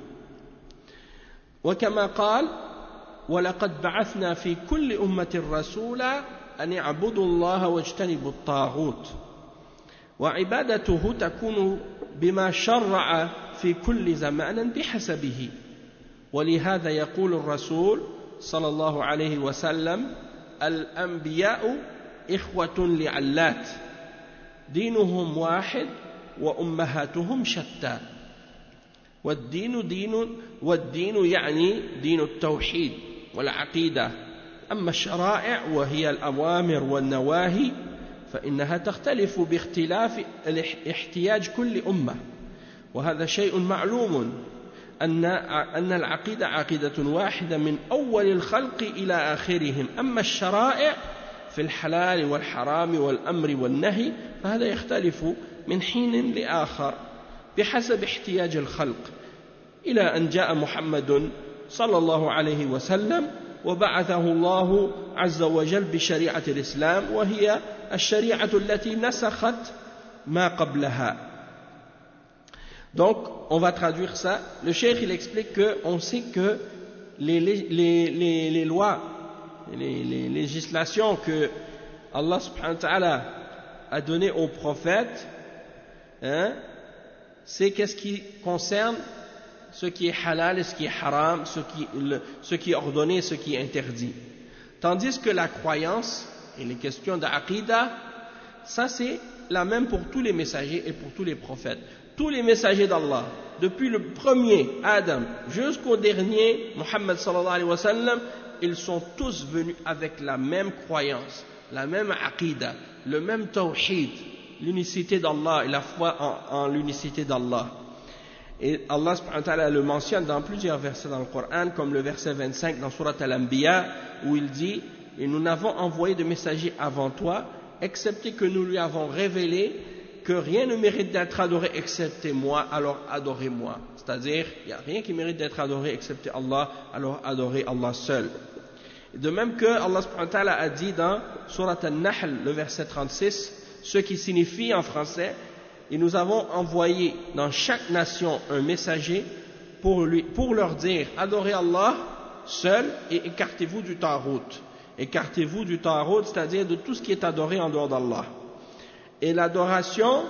وكما قال ولقد بعثنا في كل أمة رسولا أن يعبدوا الله واجتنبوا الطاغوت. وعبادته تكون بما شرع في كل زمان بحسبه. ولهذا يقول الرسول صلى الله عليه وسلم الأنبياء إخوة لعلات دينهم واحد وأمهاتهم شتى. والدين دين والدين يعني دين التوحيد والعقيدة. أما الشرائع وهي الأوامر والنواهي فإنها تختلف باختلاف احتياج كل أمة. وهذا شيء معلوم أن أن العقيدة عقيدة واحدة من أول الخلق إلى آخرهم. أما الشرائع في الحلال والحرام والأمر والنهي فهذا يختلف من حين لآخر بحسب احتياج الخلق إلى أن جاء محمد صلى الله عليه وسلم وبعثه الله عز وجل بشريعة الإسلام وهي الشريعة التي نسخت ما قبلها. Donc, on va traduire ça. Le cheikh, il explique qu'on sait que les, les, les, les lois, les, les législations que Allah subhanahu wa ta'ala a données aux prophètes, hein, c'est qu'est-ce qui concerne ce qui est halal et ce qui est haram, ce qui, le, ce qui est ordonné et ce qui est interdit. Tandis que la croyance et les questions d'aqida, ça c'est la même pour tous les messagers et pour tous les prophètes. Tous les messagers d'Allah, depuis le premier Adam jusqu'au dernier Muhammad sallallahu alayhi wa sallam, ils sont tous venus avec la même croyance, la même aqida, le même tawhid, l'unicité d'Allah et la foi en, en l'unicité d'Allah. Et Allah subhanahu wa ta'ala le mentionne dans plusieurs versets dans le Coran, comme le verset vingt-cinq dans Surat Al-Anbiya, où il dit « Et nous n'avons envoyé de messagers avant toi, excepté que nous lui avons révélé que rien ne mérite d'être adoré excepté moi, alors adorez-moi. » C'est-à-dire, il n'y a rien qui mérite d'être adoré excepté Allah, alors adorez Allah seul. De même que Allah subhanahu wa ta'ala a dit dans Surat Al-Nahl, le verset trente-six, ce qui signifie en français « Et nous avons envoyé dans chaque nation un messager pour, lui, pour leur dire « Adorez Allah seul et écartez-vous du Tarout. » Écartez-vous du Tarout, c'est-à-dire de tout ce qui est adoré en dehors d'Allah. Et l'adoration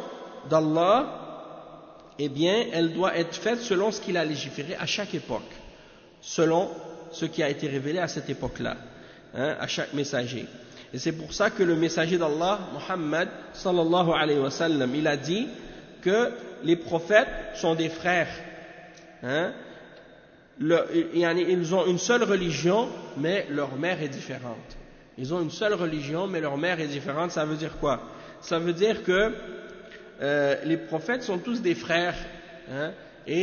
d'Allah, eh bien, elle doit être faite selon ce qu'il a légiféré à chaque époque, selon ce qui a été révélé à cette époque-là, hein, à chaque messager. Et c'est pour ça que le messager d'Allah, Muhammad sallallahu alayhi wa sallam, il a dit que les prophètes sont des frères. Hein? Le, ils ont une seule religion, mais leur mère est différente. Ils ont une seule religion, mais leur mère est différente. Ça veut dire quoi? Ça veut dire que euh, les prophètes sont tous des frères, hein? Et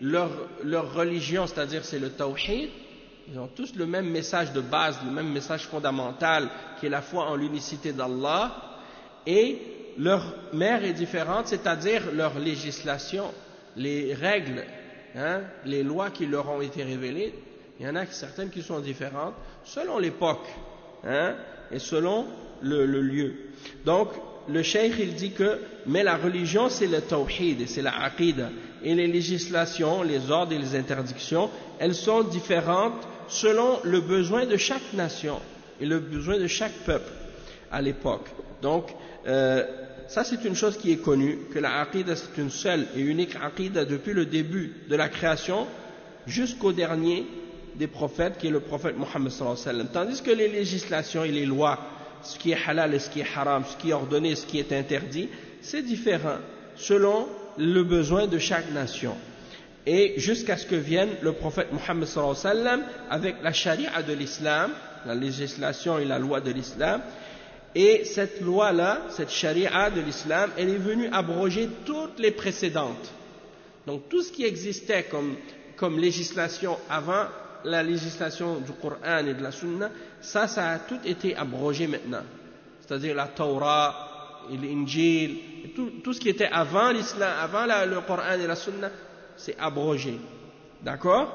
leur, leur religion, c'est-à-dire c'est le tawhid, ils ont tous le même message de base, le même message fondamental qui est la foi en l'unicité d'Allah, et leur mère est différente, c'est-à-dire leur législation, les règles, hein, les lois qui leur ont été révélées, il y en a certaines qui sont différentes selon l'époque, hein, et selon le, le lieu. Donc, le cheikh il dit que, mais la religion c'est le tawhid, c'est la aqida, et les législations, les ordres et les interdictions, elles sont différentes selon le besoin de chaque nation et le besoin de chaque peuple à l'époque. Donc, euh, ça c'est une chose qui est connue, que la aqida c'est une seule et unique aqida depuis le début de la création jusqu'au dernier des prophètes qui est le prophète Mohammed sallallahu alayhi wa sallam. Tandis que les législations et les lois, ce qui est halal et ce qui est haram, ce qui est ordonné et ce qui est interdit, c'est différent selon le besoin de chaque nation. Et jusqu'à ce que vienne le prophète Mohammed sallallahu alayhi wa sallam avec la charia de l'islam, la législation et la loi de l'islam. Et cette loi-là, cette charia de l'islam, elle est venue abroger toutes les précédentes. Donc tout ce qui existait comme, comme législation avant la législation du Coran et de la Sunna, ça, ça a tout été abrogé maintenant. C'est-à-dire la Torah, l'Injil, tout, tout ce qui était avant l'islam, avant la, le Coran et la Sunna, c'est abrogé. D'accord?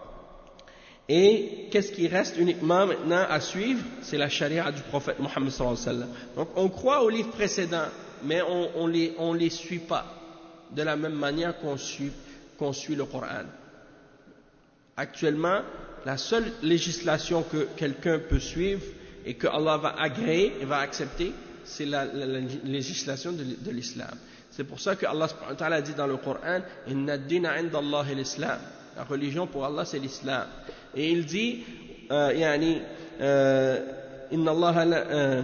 Et qu'est-ce qui reste uniquement maintenant à suivre? C'est la charia du prophète Mohammed sallallahu alayhi wa sallam. Donc on croit aux livres précédents, mais on ne les, on les suit pas de la même manière qu'on suit, qu'on suit le Coran. Actuellement, la seule législation que quelqu'un peut suivre et que Allah va agréer et va accepter, c'est la, la, la législation de, de l'islam. C'est pour ça que Allah subhanahu wa ta'ala dit dans le Coran, Inna ad-dina 'inda Allah l'islam. La religion pour Allah c'est l'islam. Et il dit, euh, yani, euh, Inna Allah, euh,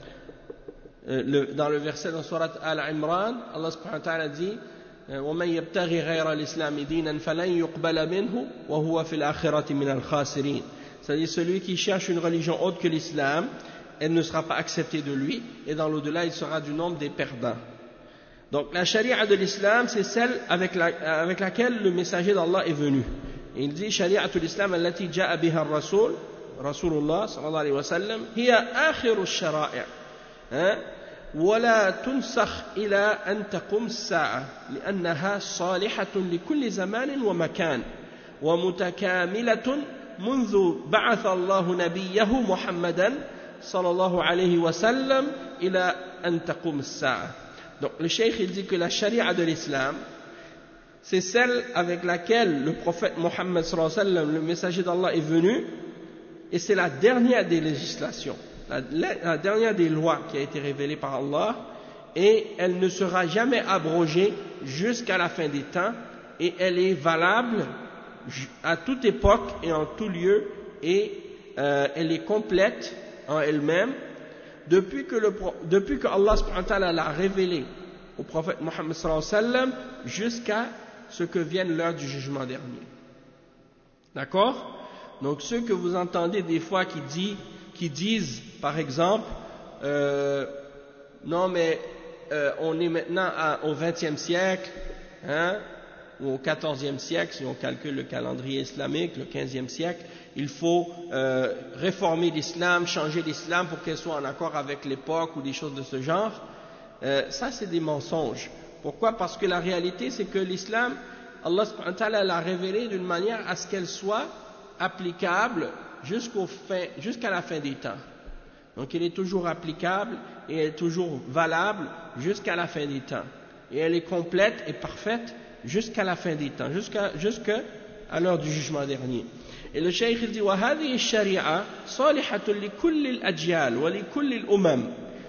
euh, dans le verset dans Surat Al-Imran, Allah subhanahu wa ta'ala dit, ومن يبتغي غير الإسلام دينا فلن يقبل منه وهو في الآخرة من الخاسرين. C'est-à-dire celui qui cherche une religion autre que l'islam, elle ne sera pas acceptée de lui, et dans l'au-delà il sera du nombre des perdants. Donc la charia de l'islam, c'est celle avec, la, avec laquelle le messager d'Allah est venu. Et il dit shari'atu l'islam allati ja'a biha ar-rasul, Rasulullah sallallahu alayhi wa sallam, hiya akhiru ash-shara'i'. Hein? ولا تنسخ إلى أن تقوم الساعة لأنها صالحة لكل زمان ومكان ومتكاملة منذ بعث الله نبيه محمدا صلى الله عليه وسلم إلى أن تقوم الساعة. Donc le cheikh il dit que la charia de l'islam c'est celle avec laquelle le prophète Mohammed sallallahu alayhi wa sallam, le messager d'Allah est venu, et c'est la dernière des législations. La, la, la dernière des lois qui a été révélée par Allah, et elle ne sera jamais abrogée jusqu'à la fin des temps, et elle est valable à toute époque et en tout lieu, et euh, elle est complète en elle-même depuis que, le, depuis que Allah subhanahu wa ta'ala l'a révélée au prophète Mohammed sallallahu alayhi wa sallam jusqu'à ce que vienne l'heure du jugement dernier. D'accord? Donc ceux que vous entendez des fois qui disent qui disent, par exemple, euh, non mais euh, on est maintenant à, au vingtième siècle, hein, ou au quatorzième siècle, si on calcule le calendrier islamique, le quinzième siècle, il faut euh, réformer l'islam, changer l'islam pour qu'elle soit en accord avec l'époque ou des choses de ce genre. Euh, ça c'est des mensonges. Pourquoi? Parce que la réalité c'est que l'islam, Allah subhanahu wa ta'ala l'a révélé d'une manière à ce qu'elle soit applicable jusqu'au fin, jusqu'à la fin des temps. Donc elle est toujours applicable et elle est toujours valable jusqu'à la fin des temps. Et elle est complète et parfaite jusqu'à la fin des temps, jusqu'à, jusqu'à l'heure du jugement dernier. Et le cheikh il dit وهذه الشريعة صالحة لكل الأجيال ولكل الأمم.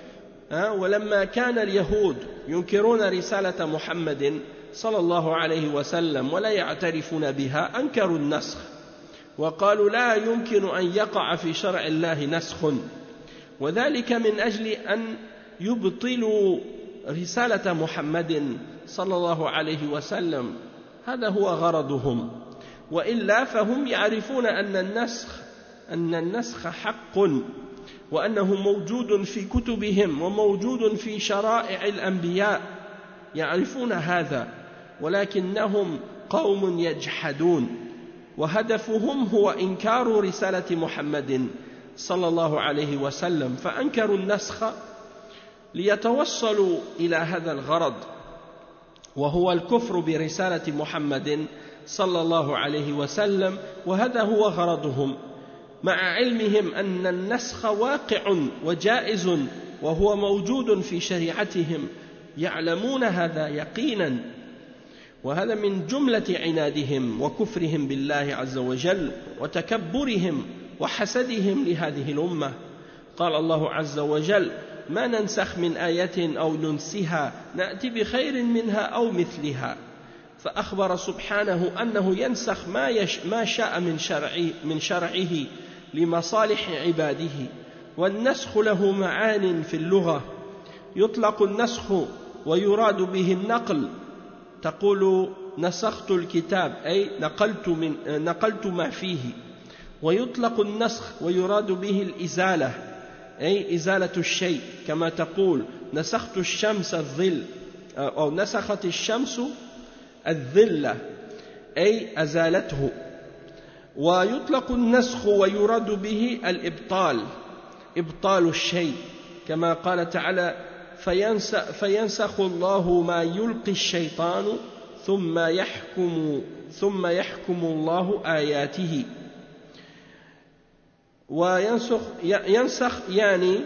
ولما كان اليهود ينكرون رسالة محمد صلى الله عليه وسلم ولا يعترفون بها أنكروا النسخ. وقالوا لا يمكن أن يقع في شرع الله نسخ وذلك من أجل أن يبطلوا رسالة محمد صلى الله عليه وسلم. هذا هو غرضهم. وإلا فهم يعرفون أن النسخ أن النسخ حق وأنه موجود في كتبهم وموجود في شرائع الأنبياء يعرفون هذا ولكنهم قوم يجحدون وهدفهم هو إنكار رسالة محمد صلى الله عليه وسلم فأنكروا النسخ ليتوصلوا إلى هذا الغرض وهو الكفر برسالة محمد صلى الله عليه وسلم وهذا هو غرضهم مع علمهم أن النسخ واقع وجائز وهو موجود في شريعتهم يعلمون هذا يقينا وهذا من جملة عنادهم وكفرهم بالله عز وجل وتكبرهم وحسدهم لهذه الأمة. قال الله عز وجل ما ننسخ من آية أو ننسها نأتي بخير منها أو مثلها فأخبر سبحانه أنه ينسخ ما, يش ما شاء من, شرعي من شرعه لمصالح عباده. والنسخ له معان في اللغة يطلق النسخ ويراد به النقل تقول نسخت الكتاب أي نقلت, من نقلت ما فيه ويطلق النسخ ويراد به الإزالة أي إزالة الشيء كما تقول نسخت الشمس الظل أو نسخت الشمس الظل أي أزالته. ويطلق النسخ ويراد به الإبطال إبطال الشيء كما قال تعالى فينسخ, فينسخ الله ما يلقي الشيطان ثم يحكم, ثم يحكم الله آياته. وينسخ ينسخ يعني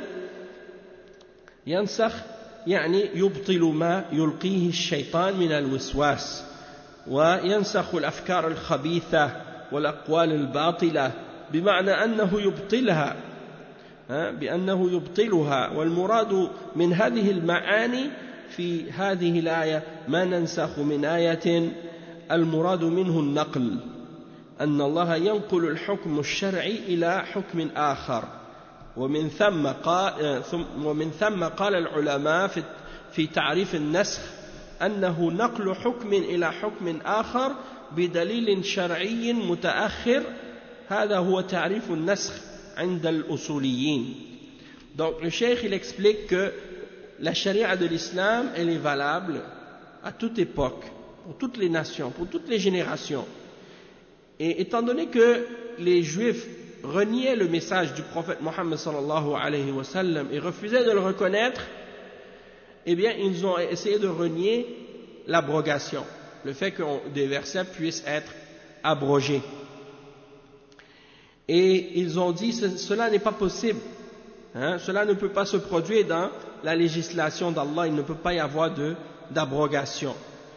ينسخ يعني يبطل ما يلقيه الشيطان من الوسواس وينسخ الأفكار الخبيثة والأقوال الباطلة بمعنى أنه يبطلها بأنه يبطلها. والمراد من هذه المعاني في هذه الآية ما ننسخ من آية المراد منه النقل أن الله ينقل الحكم الشرعي إلى حكم آخر. ومن ثم قال, ومن ثم قال العلماء في تعريف النسخ أنه نقل حكم إلى حكم آخر بدليل شرعي متأخر هذا هو تعريف النسخ عند الأصوليين. Donc le cheikh il explique que la charia de l'islam elle est valable à toute époque, pour toutes les nations, pour toutes les générations. Et étant donné que les juifs reniaient le message du prophète Mohammed sallallahu alayhi wa sallam et refusaient de le reconnaître, eh bien ils ont essayé de renier l'abrogation, le fait que des versets puissent être abrogés. Et ils ont dit cela n'est pas possible, hein, cela ne peut pas se produire dans la législation d'Allah, il ne peut pas y avoir de, d'abrogation.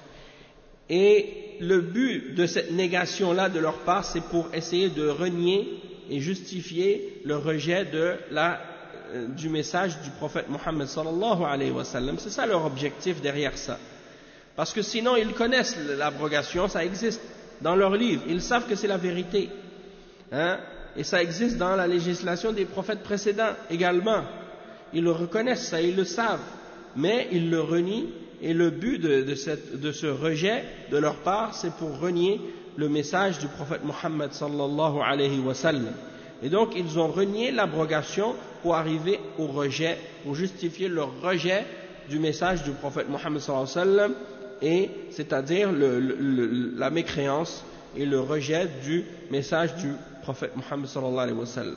Et le but de cette négation-là de leur part, c'est pour essayer de renier et justifier le rejet de la, euh, du message du prophète Mohammed sallallahu alayhi wa sallam. C'est ça leur objectif derrière ça. Parce que sinon, ils connaissent l'abrogation, ça existe dans leurs livres, ils savent que c'est la vérité. Hein? Et ça existe dans la législation des prophètes précédents également. Ils le reconnaissent, ça, ils le savent. Mais ils le renient. Et le but de, de, cette, de ce rejet de leur part, c'est pour renier le message du prophète Mohammed sallallahu alayhi wa sallam. Et donc, ils ont renié l'abrogation pour arriver au rejet, pour justifier leur rejet du message du prophète Mohammed sallallahu alayhi wa sallam, et c'est-à-dire le, le, la mécréance et le rejet du message du prophète Mohammed sallallahu alayhi wa sallam.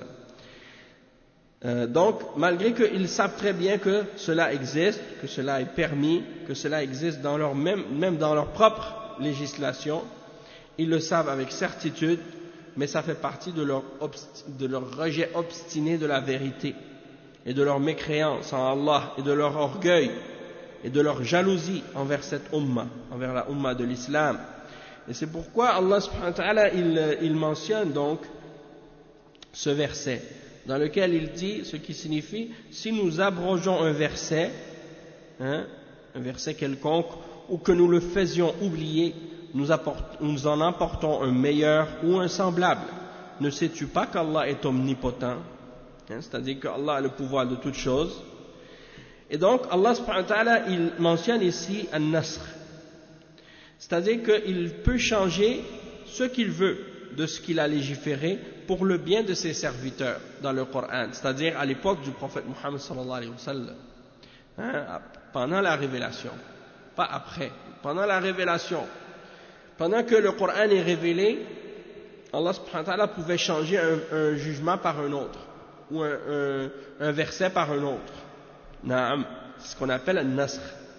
Euh, donc, malgré qu'ils savent très bien que cela existe, que cela est permis, que cela existe dans leur même, même dans leur propre législation, ils le savent avec certitude, mais ça fait partie de leur, de leur rejet obstiné de la vérité, et de leur mécréance en Allah, et de leur orgueil, et de leur jalousie envers cette umma, envers la umma de l'islam. Et c'est pourquoi Allah subhanahu wa ta'ala, il, il mentionne donc ce verset, dans lequel il dit, ce qui signifie, si nous abrogeons un verset, hein, un verset quelconque, ou que nous le faisions oublier, nous, apport, nous en emportons un meilleur ou un semblable. Ne sais-tu pas qu'Allah est omnipotent, hein, c'est-à-dire qu'Allah a le pouvoir de toutes choses. Et donc, Allah subhanahu wa ta'ala, il mentionne ici un nasr, c'est-à-dire qu'il peut changer ce qu'il veut de ce qu'il a légiféré pour le bien de ses serviteurs dans le Coran, c'est-à-dire à l'époque du prophète Mohammed sallallahu alayhi wa sallam, hein, pendant la révélation, pas après, pendant la révélation. Pendant que le Coran est révélé, Allah subhanahu wa ta'ala pouvait changer un, un jugement par un autre, ou un, un, un verset par un autre. Naam, c'est ce qu'on appelle un nasr.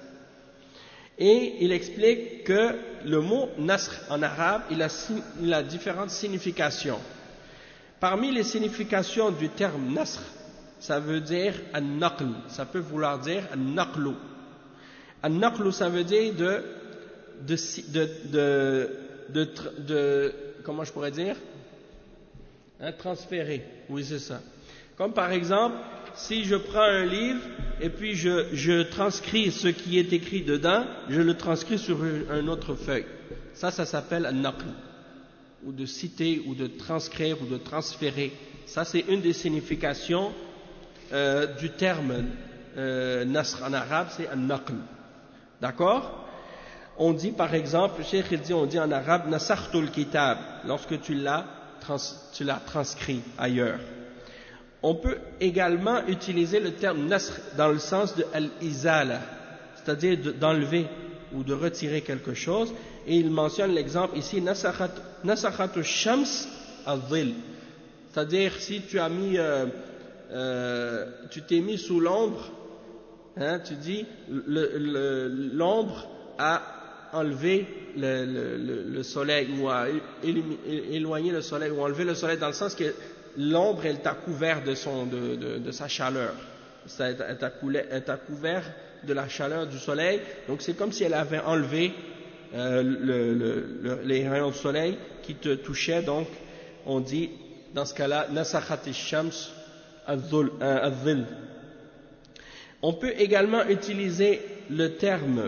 Et il explique que le mot nasr en arabe, il a, il a différentes significations. Parmi les significations du terme nasr, ça veut dire an-naql, ça peut vouloir dire an-naqlu. An-naqlu, ça veut dire de, de, de, de, de, de comment je pourrais dire, hein, transférer, oui c'est ça. Comme par exemple, si je prends un livre et puis je, je transcris ce qui est écrit dedans, je le transcris sur une, une autre feuille. Ça, ça s'appelle an-naql, ou de citer, ou de transcrire, ou de transférer. Ça, c'est une des significations euh, du terme euh, nasr en arabe, c'est an-naql. D'accord? On dit par exemple, le cheikh il dit, on dit en arabe nasakhtul kitab, lorsque tu l'as trans, tu l'as transcrit ailleurs. On peut également utiliser le terme nasr dans le sens de al-izala, c'est-à-dire d'enlever ou de retirer quelque chose. Et il mentionne l'exemple ici, nasakhatu shams al-dhil, c'est-à-dire si tu as mis, euh, euh, tu t'es mis sous l'ombre, hein, tu dis l'ombre a enlever le, le, le soleil ou à éloigner le soleil ou enlever le soleil dans le sens que l'ombre elle t'a couvert de, son, de, de, de sa chaleur, elle t'a couvert de la chaleur du soleil, donc c'est comme si elle avait enlevé euh, le, le, le, les rayons du soleil qui te touchaient, donc on dit dans ce cas-là nasakhat ash-shams al-dhil. On peut également utiliser le terme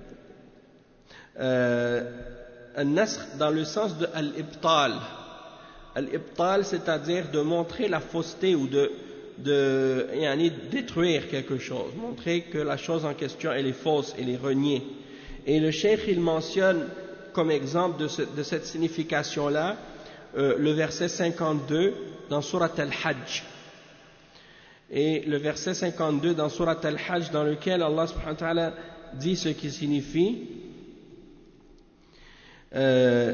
Euh, al-nasr dans le sens de al-ibtal. Al-ibtal, c'est-à-dire de montrer la fausseté ou de, de yani, détruire quelque chose, montrer que la chose en question elle est fausse, elle est reniée. Et le cheikh il mentionne comme exemple de, ce, de cette signification-là euh, le verset cinquante-deux dans Surat al-Hajj. Et le verset cinquante-deux dans Surat al-Hajj dans lequel Allah subhanahu wa ta'ala dit ce qui signifie Euh,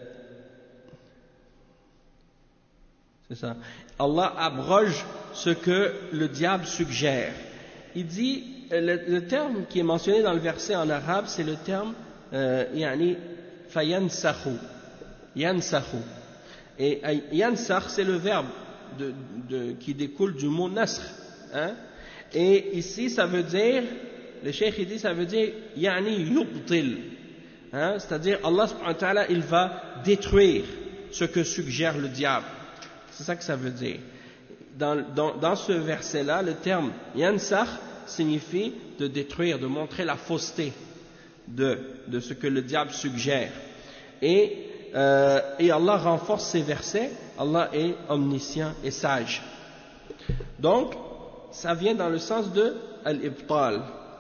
c'est ça. Allah abroge ce que le diable suggère. Il dit, le, le terme qui est mentionné dans le verset en arabe, c'est le terme euh, yani fayansakhu, yansakhu. Et yansakh, c'est le verbe de, de, qui découle du mot nasr. Hein? Et ici, ça veut dire, le cheikh il dit, ça veut dire yani yubtil. Hein, c'est-à-dire Allah subhanahu wa ta'ala il va détruire ce que suggère le diable, c'est ça que ça veut dire. Dans, dans, dans ce verset-là, le terme yansakh signifie de détruire, de montrer la fausseté de, de ce que le diable suggère. Et, euh, et Allah renforce ces versets, Allah est omniscient et sage. Donc, ça vient dans le sens de al-ibtal.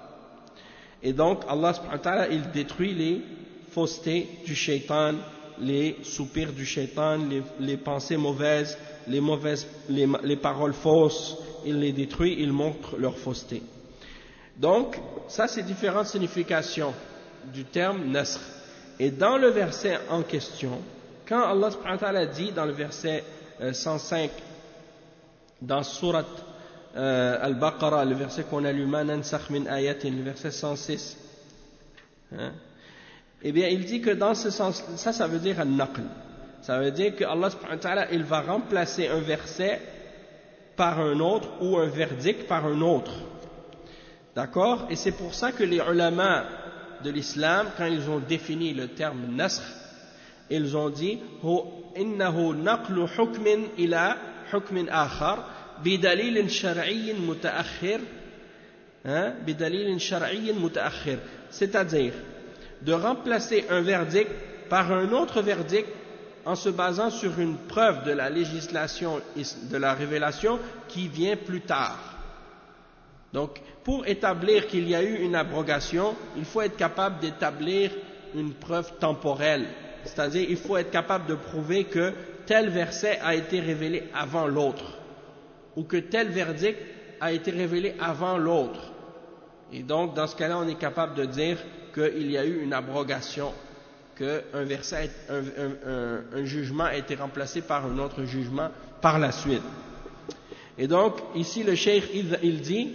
Et donc, Allah subhanahu wa ta'ala, il détruit les faussetés du shaitan, les soupirs du shaitan, les, les pensées mauvaises, les mauvaises, les, les paroles fausses, il les détruit, il montre leur fausseté. Donc, ça c'est différentes significations du terme nasr. Et dans le verset en question, quand Allah subhanahu wa ta'ala dit dans le verset euh, cent cinq, dans Surat euh, Al-Baqarah, le verset qu'on a lu, Ma nansakh min ayatin, le verset cent six, hein, eh bien il dit que dans ce sens, ça ça veut dire al-naql, ça veut dire que Allah subhanahu wa ta'ala il va remplacer un verset par un autre ou un verdict par un autre, d'accord. Et c'est pour ça que les ulama de l'islam, quand ils ont défini le terme nasr, ils ont dit innahu naqlu hukmin ila hukmin akhar bidalil shar'i mutaakhir, hein, bidalil shar'i mutaakhir, c'est-à-dire de remplacer un verdict par un autre verdict en se basant sur une preuve de la législation de la révélation qui vient plus tard. Donc, pour établir qu'il y a eu une abrogation, il faut être capable d'établir une preuve temporelle. C'est-à-dire, il faut être capable de prouver que tel verset a été révélé avant l'autre, ou que tel verdict a été révélé avant l'autre. Et donc, dans ce cas-là, on est capable de dire qu'il y a eu une abrogation qu'un verset, un, un, un, un jugement a été remplacé par un autre jugement par la suite. Et donc, ici le cheikh, il dit,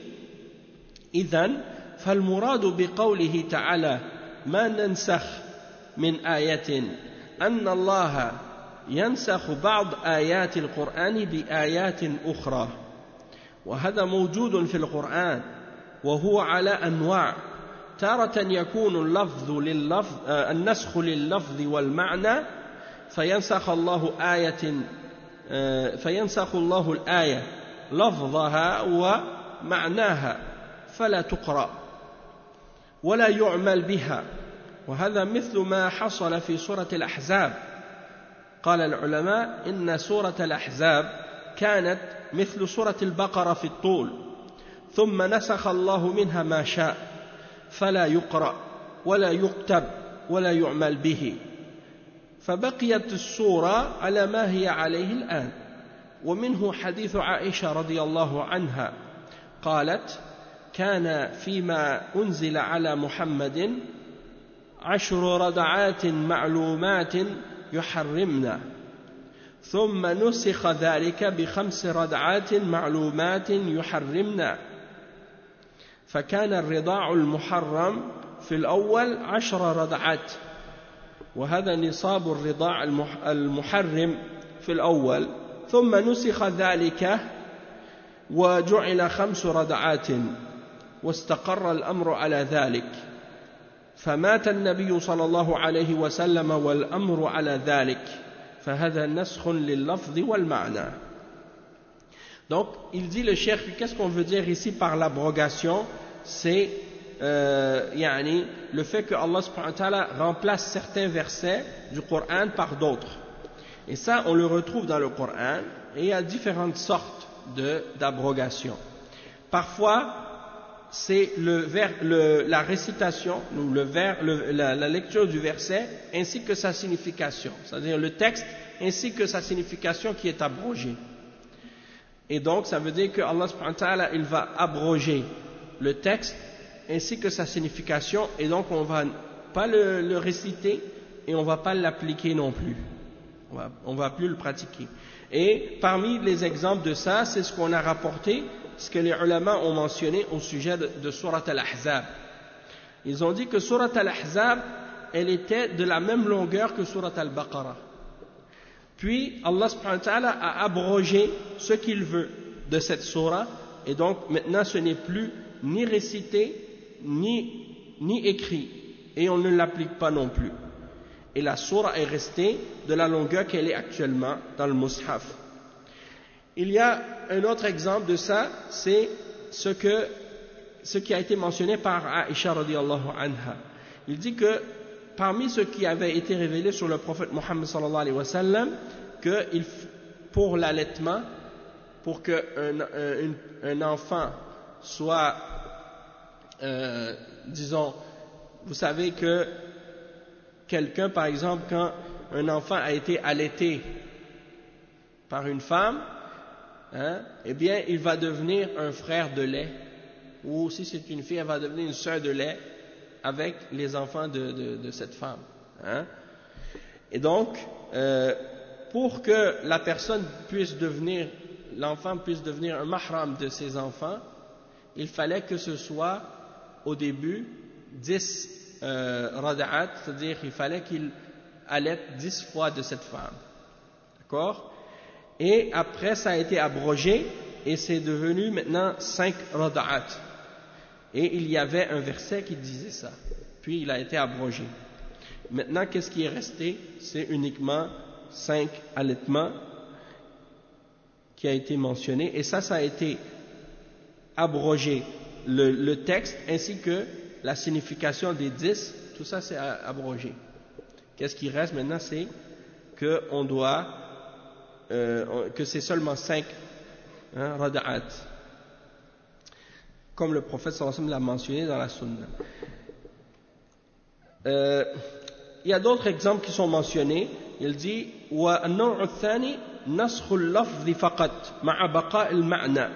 إذن فالمراد بقوله تعالى ما ننسخ من آية أن الله ينسخ بعض آيات القرآن بآيات أخرى، وهذا موجود في القرآن وهو على أنواع، تارة يكون اللفظ لللفظ النسخ لللفظ والمعنى فينسخ الله آية فينسخ الله الآية لفظها ومعناها فلا تقرأ ولا يعمل بها، وهذا مثل ما حصل في سورة الأحزاب. قال العلماء إن سورة الأحزاب كانت مثل سورة البقرة في الطول، ثم نسخ الله منها ما شاء فلا يقرأ ولا يكتب ولا يعمل به، فبقيت السورة على ما هي عليه الآن. ومنه حديث عائشة رضي الله عنها قالت كان فيما أنزل على محمد عشر رضعات معلومات يحرمنا، ثم نسخ ذلك بخمس رضعات معلومات يحرمنا، فكان الرضاع المحرم في الأول عشر رضعات، وهذا نصاب الرضاع المحرم في الأول، ثم نسخ ذلك وجعل خمس رضعات واستقر الأمر على ذلك، فمات النبي صلى الله عليه وسلم والأمر على ذلك، فهذا نسخ لللفظ والمعنى. Donc il dit le cheikh, qu'est-ce qu'on veut dire ici par l'abrogation? C'est euh, yani, le fait que Allah subhanahu wa ta'ala remplace certains versets du Coran par d'autres, et ça on le retrouve dans le Coran, et il y a différentes sortes de, d'abrogation. Parfois c'est le vers, le, la récitation ou le vers, le, la, la lecture du verset ainsi que sa signification, c'est-à-dire le texte ainsi que sa signification qui est abrogée. Et donc ça veut dire que Allah subhanahu wa ta'ala il va abroger le texte ainsi que sa signification, et donc on va pas le, le réciter et on va pas l'appliquer non plus, on va, on va plus le pratiquer. Et parmi les exemples de ça, c'est ce qu'on a rapporté, ce que les ulama ont mentionné au sujet de, de Surat Al-Ahzab. Ils ont dit que Surat Al-Ahzab, elle était de la même longueur que Surat Al-Baqarah. Puis Allah subhanahu wa ta'ala a abrogé ce qu'il veut de cette surah, et donc maintenant ce n'est plus ni récité, ni, ni écrit, et on ne l'applique pas non plus. Et la surah est restée de la longueur qu'elle est actuellement dans le Mus'haf. Il y a un autre exemple de ça, c'est ce, que, ce qui a été mentionné par Aïcha radiyallahu anha. Il dit que parmi ce qui avait été révélé sur le prophète Mohammed sallallahu alayhi wa sallam, que il, pour l'allaitement, pour qu'un un, un enfant soit, euh, disons, vous savez que quelqu'un, par exemple, quand un enfant a été allaité par une femme, hein, eh bien, il va devenir un frère de lait, ou si c'est une fille, elle va devenir une sœur de lait avec les enfants de, de, de cette femme. Hein. Et donc, euh, pour que la personne puisse devenir, l'enfant puisse devenir un mahram de ses enfants, il fallait que ce soit au début dix euh, rada'at, c'est-à-dire qu'il fallait qu'il allaite dix fois de cette femme. D'accord? Et après, ça a été abrogé et c'est devenu maintenant cinq rada'at. Et il y avait un verset qui disait ça. Puis il a été abrogé. Maintenant, qu'est-ce qui est resté? C'est uniquement cinq allaitements qui a été mentionné. Et ça, ça a été abrogé. Le, le texte ainsi que la signification des dix, tout ça c'est abrogé. Qu'est-ce qui reste maintenant? C'est que on doit, euh, que c'est seulement cinq hein, rada'at. Comme le prophète sallallahu alayhi wa sallam l'a mentionné dans la sunna. Euh, il y a d'autres exemples qui sont mentionnés. Il dit وَالنَّوْعُ الثَّانِي نَسْخُ اللَّفْظِ فَقَطْ مَعَ بَقَاءِ الْمَعْنَى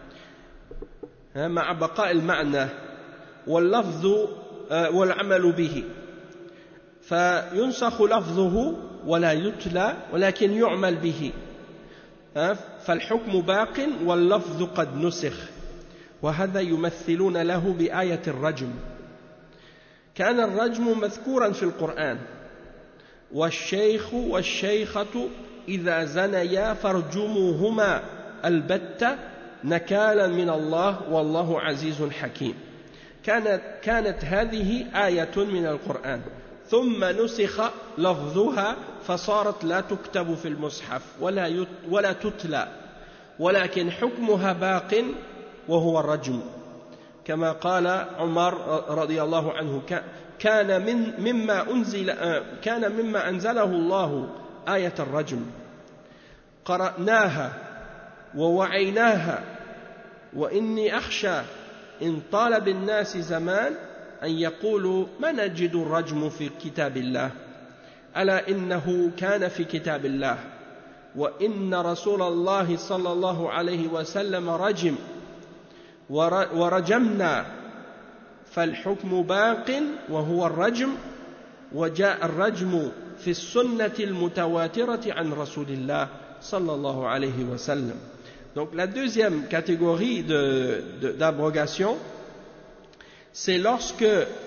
مع بقاء المعنى واللفظ والعمل به فينسخ لفظه ولا يتلى ولكن يعمل به فالحكم باق واللفظ قد نسخ وهذا يمثلون له بآية الرجم كان الرجم مذكورا في القرآن والشيخ والشيخة إذا زنيا فارجموهما البتة نكالا من الله والله عزيز حكيم كانت, كانت هذه آية من القرآن ثم نسخ لفظها فصارت لا تكتب في المصحف ولا, ولا تتلى ولكن حكمها باق وهو الرجم كما قال عمر رضي الله عنه كان من مما أنزل كان مما أنزله الله آية الرجم قرأناها ووعيناها وإني أخشى إن طال بالناس زمان أن يقولوا ما نجد الرجم في كتاب الله ألا إنه كان في كتاب الله وإن رسول الله صلى الله عليه وسلم رجم ورجمنا فالحكم باق وهو الرجم وجاء الرجم في السنة المتواترة عن رسول الله صلى الله عليه وسلم. Donc la deuxième catégorie de, de, d'abrogation, c'est lorsque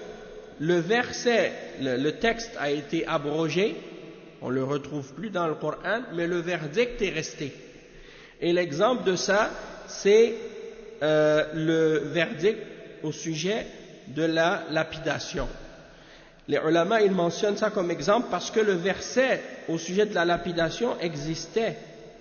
le verset, le, le texte a été abrogé, on ne le retrouve plus dans le Coran, mais le verdict est resté. Et l'exemple de ça, c'est euh, le verdict au sujet de la lapidation. Les ulama, ils mentionnent ça comme exemple parce que le verset au sujet de la lapidation existait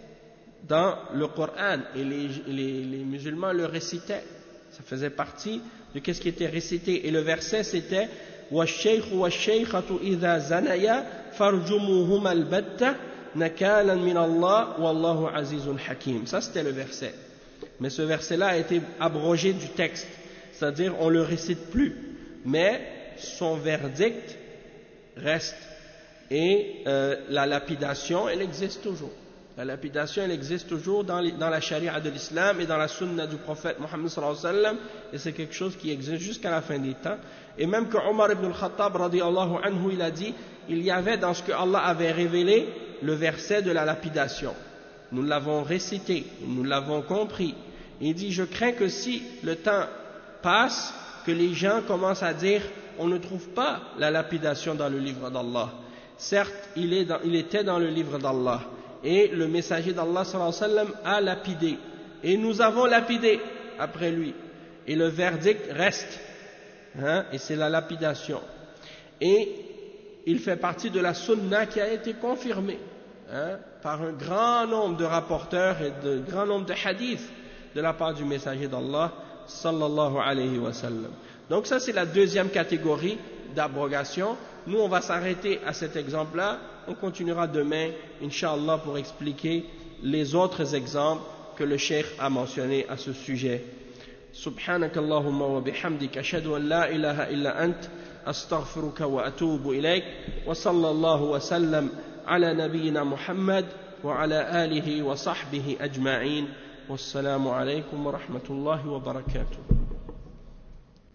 dans le Coran et les, les, les musulmans le récitaient. Ça faisait partie de ce qui était récité. Et le verset c'était وَالشَّيْخُ وَالشَّيْخَةُ إِذَا زَنَيَا فَارْجُمُوهُمَا الْبَتَّةَ نَكَالًا مِنَ اللَّهِ وَاللَّهُ عَزِيزٌ حَكِيمٌ. Ça c'était le verset. Mais ce verset-là a été abrogé du texte. C'est-à-dire on ne le récite plus. Mais son verdict reste. Et euh, la lapidation, elle existe toujours. La lapidation, elle existe toujours dans, les, dans la charia de l'islam et dans la sunna du prophète Mohammed sallallahu alayhi wa sallam, et c'est quelque chose qui existe jusqu'à la fin des temps. Et même que Omar ibn al-Khattab radiyallahu anhu, il a dit, il y avait dans ce que Allah avait révélé le verset de la lapidation. Nous l'avons récité, nous l'avons compris. Il dit, je crains que si le temps passe, que les gens commencent à dire, on ne trouve pas la lapidation dans le livre d'Allah. Certes, il, est dans, il était dans le livre d'Allah. Et le messager d'Allah sallallahu alayhi wa sallam a lapidé. Et nous avons lapidé après lui. Et le verdict reste. Hein, et c'est la lapidation. Et il fait partie de la sunna qui a été confirmée hein, par un grand nombre de rapporteurs et de grand nombre de hadiths de la part du messager d'Allah sallallahu alayhi wa sallam. Donc ça c'est la deuxième catégorie d'abrogation. Nous on va s'arrêter à cet exemple-là. On continuera demain, Inch'Allah, pour expliquer les autres exemples que le Cheikh a mentionnés à ce sujet. سبحانك اللهم وبحمدك أشهد أن لا إله إلا أنت أستغفرك وأتوب إليك وصلى الله وسلم على نبينا محمد وعلى آله وصحبه أجمعين والسلام عليكم ورحمة الله وبركاته.